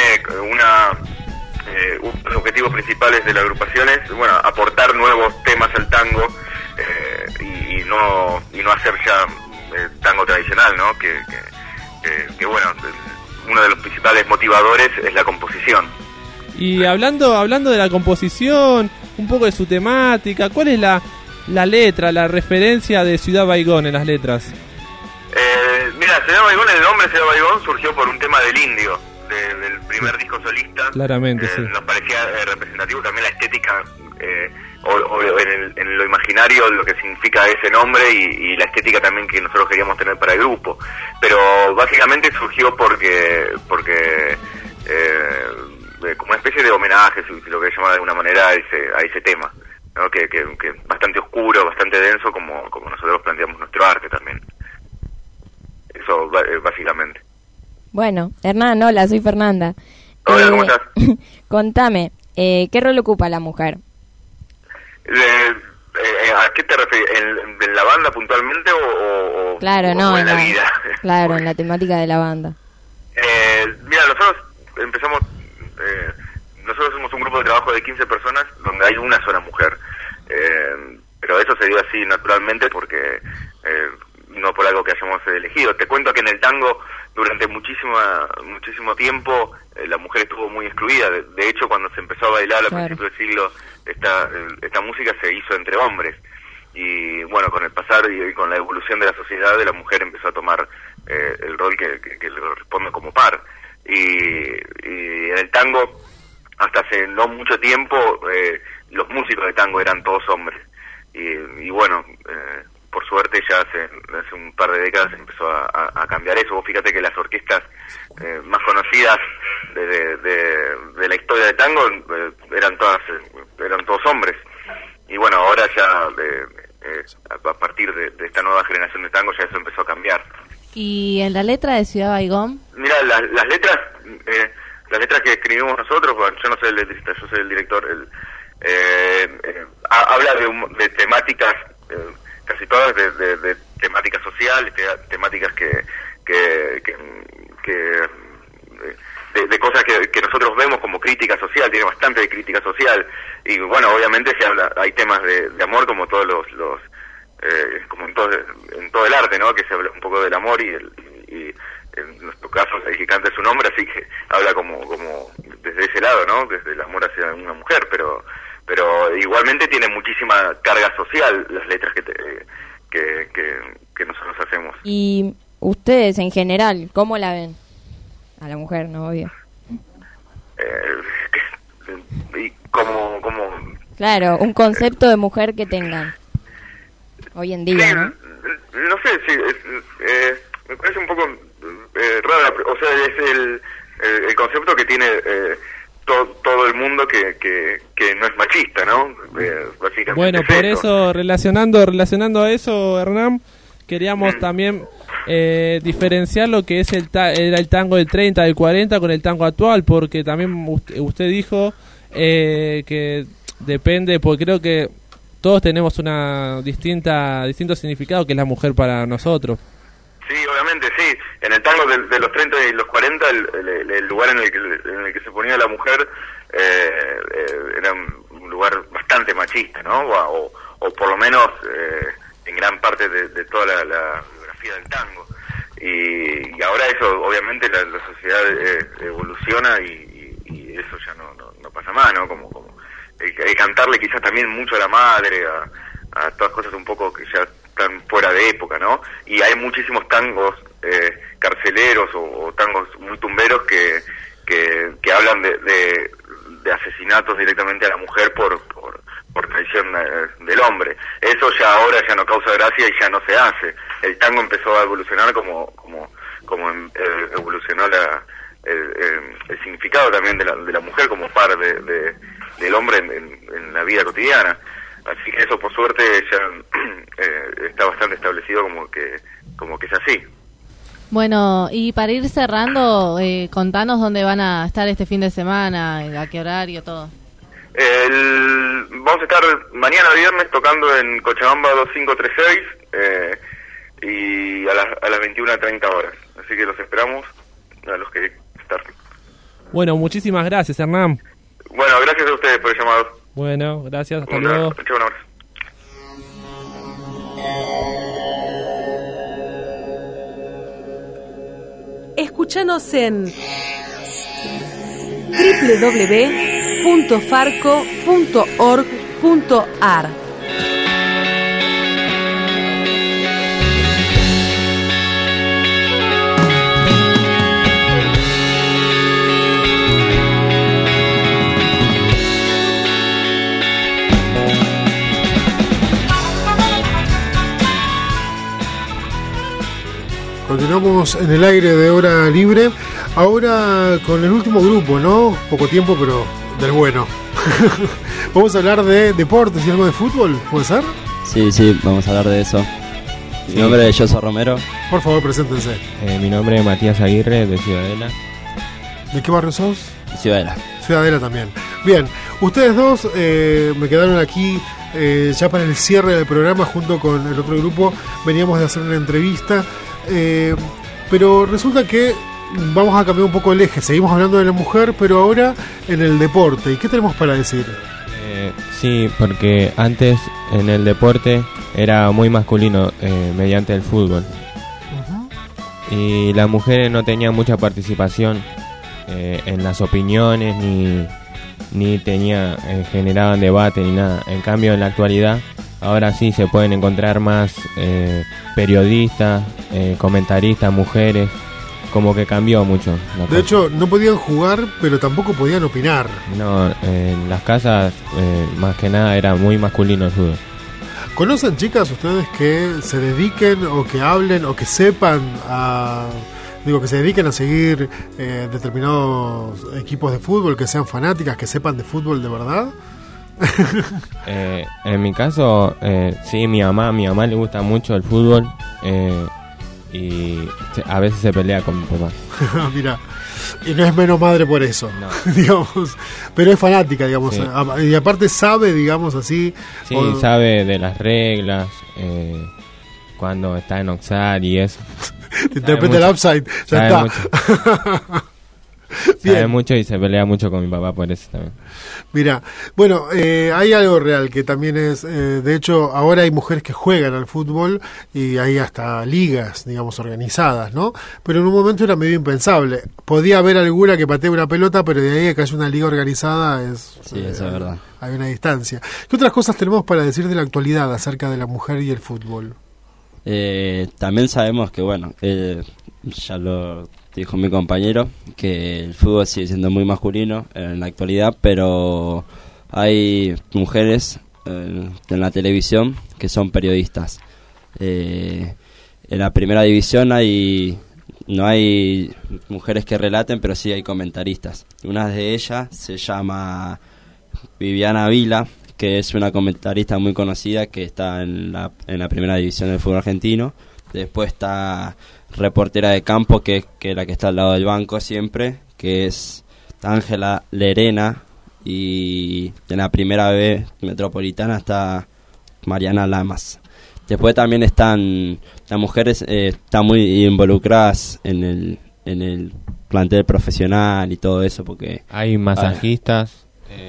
uno de los objetivos principales de la agrupación es, bueno, aportar nuevos temas al tango, y no hacer ya tango tradicional, ¿no? Que bueno, uno de los principales motivadores es la composición. Y hablando de la composición, un poco de su temática, ¿cuál es la letra, la referencia de Ciudad Baigón en las letras? Mira, Ciudad Baigón, el nombre Ciudad Baigón surgió por un tema del Indio, del primer disco solista. Claramente, sí. Nos parecía representativo también la estética, o en lo imaginario, lo que significa ese nombre y la estética también que nosotros queríamos tener para el grupo. Pero básicamente surgió porque como una especie de homenaje, si lo querés llamar de alguna manera, a ese tema, ¿no? Que bastante oscuro, bastante denso, como nosotros planteamos nuestro arte también. Eso básicamente. Bueno, Hernán, hola, soy Fernanda. Hola, ¿cómo estás? Contame, ¿qué rol ocupa la mujer? ¿A qué te refieres? ¿En la banda puntualmente o claro, o no, en la vida? Claro, en la temática de la banda. Mira, nosotros empezamos... nosotros somos un grupo de trabajo de 15 personas donde hay una sola mujer. Pero eso se dio así naturalmente porque... no por algo que hayamos elegido. Te cuento que en el tango durante muchísimo tiempo la mujer estuvo muy excluida. De hecho, cuando se empezó a bailar a principios del siglo, esta música se hizo entre hombres. Y bueno, con el pasar y con la evolución de la sociedad, la mujer empezó a tomar el rol que le corresponde como par. Y en el tango, hasta hace no mucho tiempo, los músicos de tango eran todos hombres. Y bueno... por suerte ya hace un par de décadas empezó a cambiar eso. Vos fíjate que las orquestas más conocidas de la historia de tango eran todos hombres. Y bueno, ahora ya a partir de esta nueva generación de tango ya eso empezó a cambiar. ¿Y en la letra de Ciudad Baigón? Mira, las letras que escribimos nosotros, bueno, yo no soy el letrista, yo soy el director. Habla de temáticas... casi todas de temáticas sociales, temáticas de cosas que nosotros vemos como crítica social. Tiene bastante de crítica social y bueno, obviamente hay temas de amor como todos los como en todo el arte, ¿no? Que se habla un poco del amor y en nuestro caso el que canta es un hombre, así que habla como desde ese lado, ¿no? Desde el amor hacia una mujer, pero igualmente tiene muchísima carga social las letras que nosotros hacemos. Y ustedes en general, ¿cómo la ven? A la mujer, ¿no? Obvio. Y como claro, un concepto de mujer que tengan hoy en día, ¿no? No sé, sí, me parece un poco raro, o sea, es el concepto que tiene todo el mundo que no es machista, ¿no? Básicamente. Bueno, por eso, relacionando a eso, Hernán, queríamos también diferenciar lo que es era el tango del 30, del 40 con el tango actual, porque también usted dijo que depende, porque creo que todos tenemos una distinto significado que es la mujer para nosotros. Sí, obviamente, sí. En el tango de los 30 y los 40, el lugar en el que se ponía la mujer era un lugar bastante machista, ¿no? O por lo menos en gran parte de toda la biografía del tango. Y ahora eso, obviamente, la sociedad evoluciona y eso ya no pasa más, ¿no? Como el cantarle quizás también mucho a la madre, a todas cosas un poco que ya están fuera de época, ¿no? Y hay muchísimos tangos carceleros o tangos muy tumberos que hablan de asesinatos directamente a la mujer por traición del hombre. Eso ya ahora ya no causa gracia y ya no se hace. El tango empezó a evolucionar como evolucionó el significado también de la mujer como par del hombre en la vida cotidiana. Así que eso, por suerte, ya está bastante establecido como que es así. Bueno, y para ir cerrando, contanos dónde van a estar este fin de semana, a qué horario, todo. Vamos a estar mañana viernes tocando en Cochabamba 2536 y a las 21:30 horas. Así que los esperamos a los que estar. Bueno, muchísimas gracias, Hernán. Bueno, gracias a ustedes por el llamado. Bueno, gracias, hasta luego. Un abrazo. Escúchanos en www.farco.org.ar. Continuamos en el aire de Hora Libre, ahora con el último grupo, ¿no? Poco tiempo, pero del bueno. Vamos a hablar de deportes y algo de fútbol, ¿puede ser? Sí, vamos a hablar de eso. Mi nombre es Joso Romero. Por favor, preséntense. Mi nombre es Matías Aguirre, de Ciudadela. ¿De qué barrio sos? Ciudadela. Ciudadela también. Bien, ustedes dos me quedaron aquí ya para el cierre del programa junto con el otro grupo. Veníamos de hacer una entrevista. Pero resulta que vamos a cambiar un poco el eje. Seguimos hablando de la mujer, pero ahora en el deporte. ¿Y qué tenemos para decir? Sí, porque antes en el deporte era muy masculino mediante el fútbol. Y las mujeres no tenían mucha participación en las opiniones, ni generaban debate ni nada. En cambio, en la actualidad, ahora sí se pueden encontrar más periodistas, comentaristas, mujeres, como que cambió mucho. De hecho, no podían jugar, pero tampoco podían opinar. No, en las casas más que nada era muy masculino el fútbol. ¿Conocen chicas ustedes que se dediquen o que hablen o que sepan que se dediquen a seguir determinados equipos de fútbol, que sean fanáticas, que sepan de fútbol de verdad? En mi caso, sí, mi mamá le gusta mucho el fútbol y a veces se pelea con mi papá. Mira, y no es menos madre por eso, no. Digamos, pero es fanática, digamos, sí. Y aparte sabe, digamos así. Sí, sabe de las reglas, cuando está en offside y eso. Te interpreta el upside, ya está. Sabe mucho y se pelea mucho con mi papá por eso también. Mira, bueno, hay algo real que también es, de hecho, ahora hay mujeres que juegan al fútbol y hay hasta ligas, digamos, organizadas, ¿no? Pero en un momento era medio impensable. Podía haber alguna que patee una pelota, pero de ahí a que haya una liga organizada sí, eso es verdad. Hay una distancia. ¿Qué otras cosas tenemos para decir de la actualidad acerca de la mujer y el fútbol? También sabemos que, bueno, ya lo dijo mi compañero, que el fútbol sigue siendo muy masculino en la actualidad, pero hay mujeres en la televisión que son periodistas. En la primera división no hay mujeres que relaten, pero sí hay comentaristas. Una de ellas se llama Viviana Vila, que es una comentarista muy conocida que está en la primera división del fútbol argentino. Después está reportera de campo, que es la que está al lado del banco siempre, que es Ángela Lerena, y en la primera B metropolitana está Mariana Lamas. Después también están las mujeres, están muy involucradas en el plantel profesional y todo eso, porque hay masajistas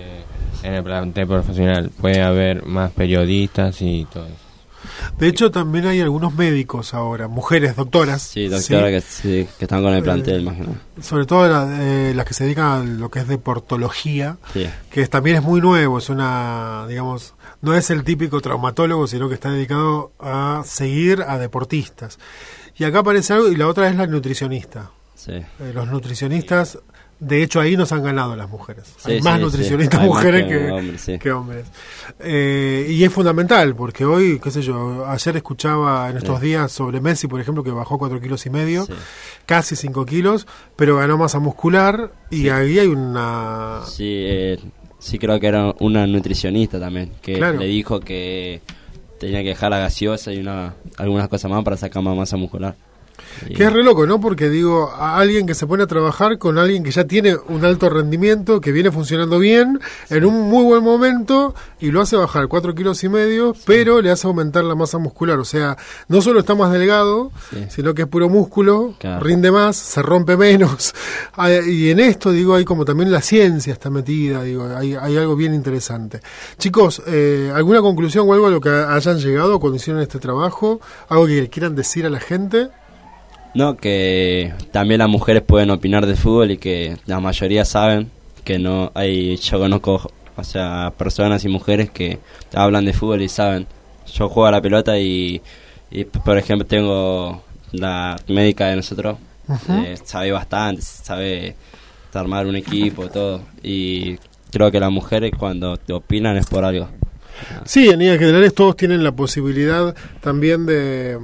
en el plantel profesional, puede haber más periodistas y todo eso. De hecho, también hay algunos médicos ahora, mujeres, doctoras. Sí, doctoras que están con el plantel, más que nada. Sobre todo las que se dedican a lo que es deportología, sí. Que también es muy nuevo, es una, digamos, no es el típico traumatólogo, sino que está dedicado a seguir a deportistas. Y acá aparece algo, y la otra es la nutricionista. Sí. Los nutricionistas, de hecho, ahí nos han ganado las mujeres. Sí, hay más nutricionistas hay mujeres más que hombres. Y es fundamental, porque hoy, qué sé yo, ayer escuchaba en estos días sobre Messi, por ejemplo, que bajó 4,5 kilos, casi 5 kilos, pero ganó masa muscular, y ahí hay una... Sí, creo que era una nutricionista también, que le dijo que tenía que dejar la gaseosa y algunas cosas más para sacar más masa muscular. Que es re loco, ¿no? Porque digo, a alguien que se pone a trabajar con alguien que ya tiene un alto rendimiento, que viene funcionando bien, en un muy buen momento, y lo hace bajar 4,5 kilos, pero le hace aumentar la masa muscular. O sea, no solo está más delgado, sino que es puro músculo, rinde más, se rompe menos. Y en esto, digo, hay como también la ciencia está metida, digo, hay algo bien interesante. Chicos, ¿alguna conclusión o algo a lo que hayan llegado cuando hicieron este trabajo? ¿Algo que quieran decir a la gente? No, que también las mujeres pueden opinar de fútbol y que la mayoría saben que no hay, yo conozco, o sea, personas y mujeres que hablan de fútbol y saben. Yo juego a la pelota y por ejemplo tengo la médica de nosotros, sabe bastante, sabe armar un equipo, todo, y creo que las mujeres cuando te opinan es por algo. Sí, en líneas generales todos tienen la posibilidad también de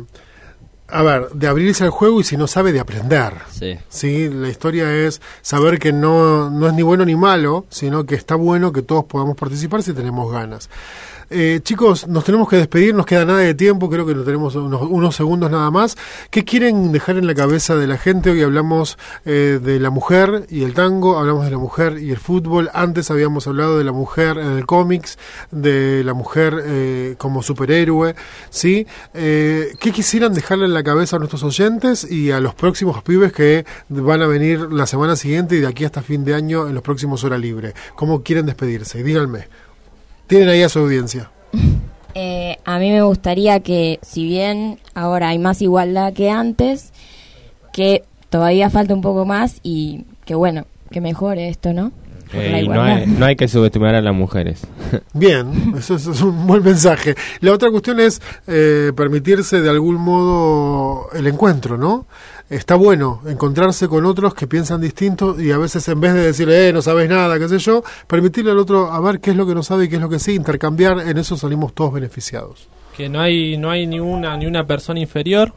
abrirse al juego y si no sabe de aprender. Sí, la historia es saber que no es ni bueno ni malo, sino que está bueno que todos podamos participar si tenemos ganas. Chicos, nos tenemos que despedir, nos queda nada de tiempo, creo que nos tenemos unos segundos nada más. ¿Qué quieren dejar en la cabeza de la gente? Hoy hablamos de la mujer y el tango, hablamos de la mujer y el fútbol. Antes habíamos hablado de la mujer en el cómics, de la mujer como superhéroe, ¿sí? ¿Qué quisieran dejarle en la cabeza a nuestros oyentes y a los próximos pibes que van a venir la semana siguiente y de aquí hasta fin de año en los próximos Hora Libre? ¿Cómo quieren despedirse? Díganme. Tienen ahí a su audiencia. A mí me gustaría que, si bien ahora hay más igualdad que antes, que todavía falta un poco más y que bueno, que mejore esto, ¿no? No hay que subestimar a las mujeres. Bien, eso es un buen mensaje. La otra cuestión es permitirse de algún modo el encuentro, ¿no? Está bueno encontrarse con otros que piensan distinto y a veces en vez de decirle, no sabes nada, qué sé yo, permitirle al otro a ver qué es lo que no sabe y qué es lo que sí, intercambiar, en eso salimos todos beneficiados. Que no hay ni una persona inferior,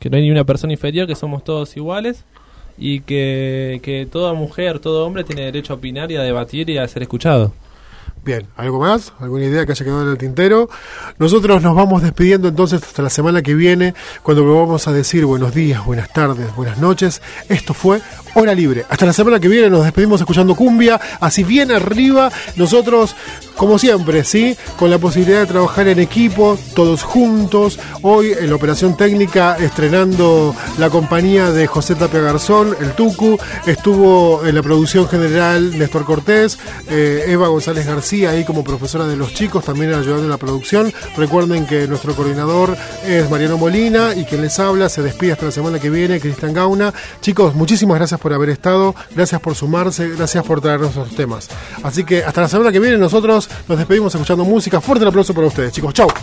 que somos todos iguales y que toda mujer, todo hombre tiene derecho a opinar y a debatir y a ser escuchado. Bien, ¿algo más? ¿Alguna idea que haya quedado en el tintero? Nosotros nos vamos despidiendo entonces hasta la semana que viene, cuando volvamos a decir buenos días, buenas tardes, buenas noches. Esto fue Hora Libre. Hasta la semana que viene nos despedimos escuchando cumbia, así bien arriba. Nosotros, como siempre, ¿sí? Con la posibilidad de trabajar en equipo, todos juntos. Hoy en la operación técnica estrenando la compañía de José Tapia Garzón, el Tucu. Estuvo en la producción general Néstor Cortés, Eva González García, ahí como profesora de los chicos, también ayudando en la producción. Recuerden que nuestro coordinador es Mariano Molina y quien les habla se despide hasta la semana que viene, Cristian Gauna. Chicos, muchísimas gracias por haber estado, gracias por sumarse, gracias por traernos los temas. Así que hasta la semana que viene nosotros nos despedimos escuchando música. Fuerte el aplauso para ustedes, chicos. Chau.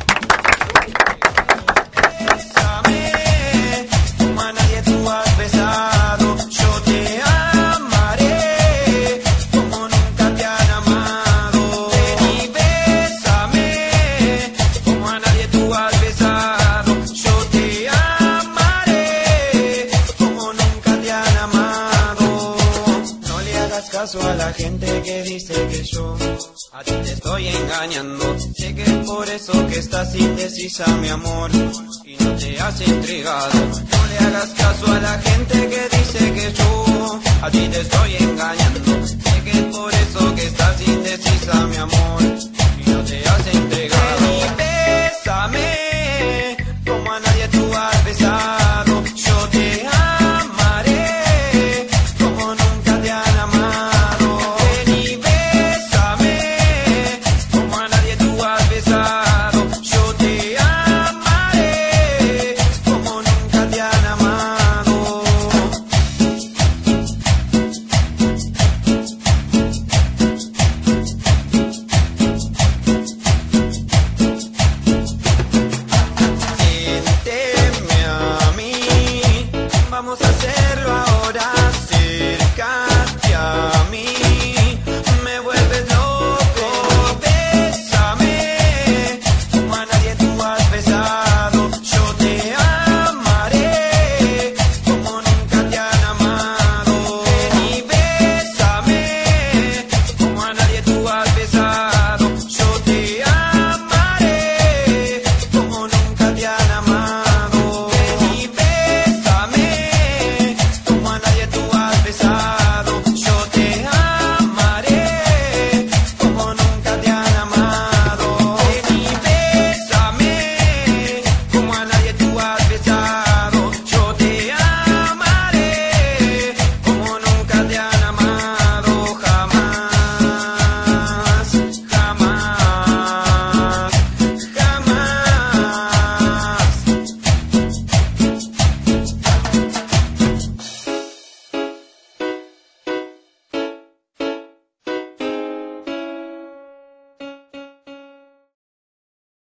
A la gente que dice que yo a ti te estoy engañando. Sé que es por eso que estás indecisa, mi amor, y no te has entregado. No le hagas caso a la gente que dice que yo a ti te estoy engañando. Sé que es por eso que estás indecisa,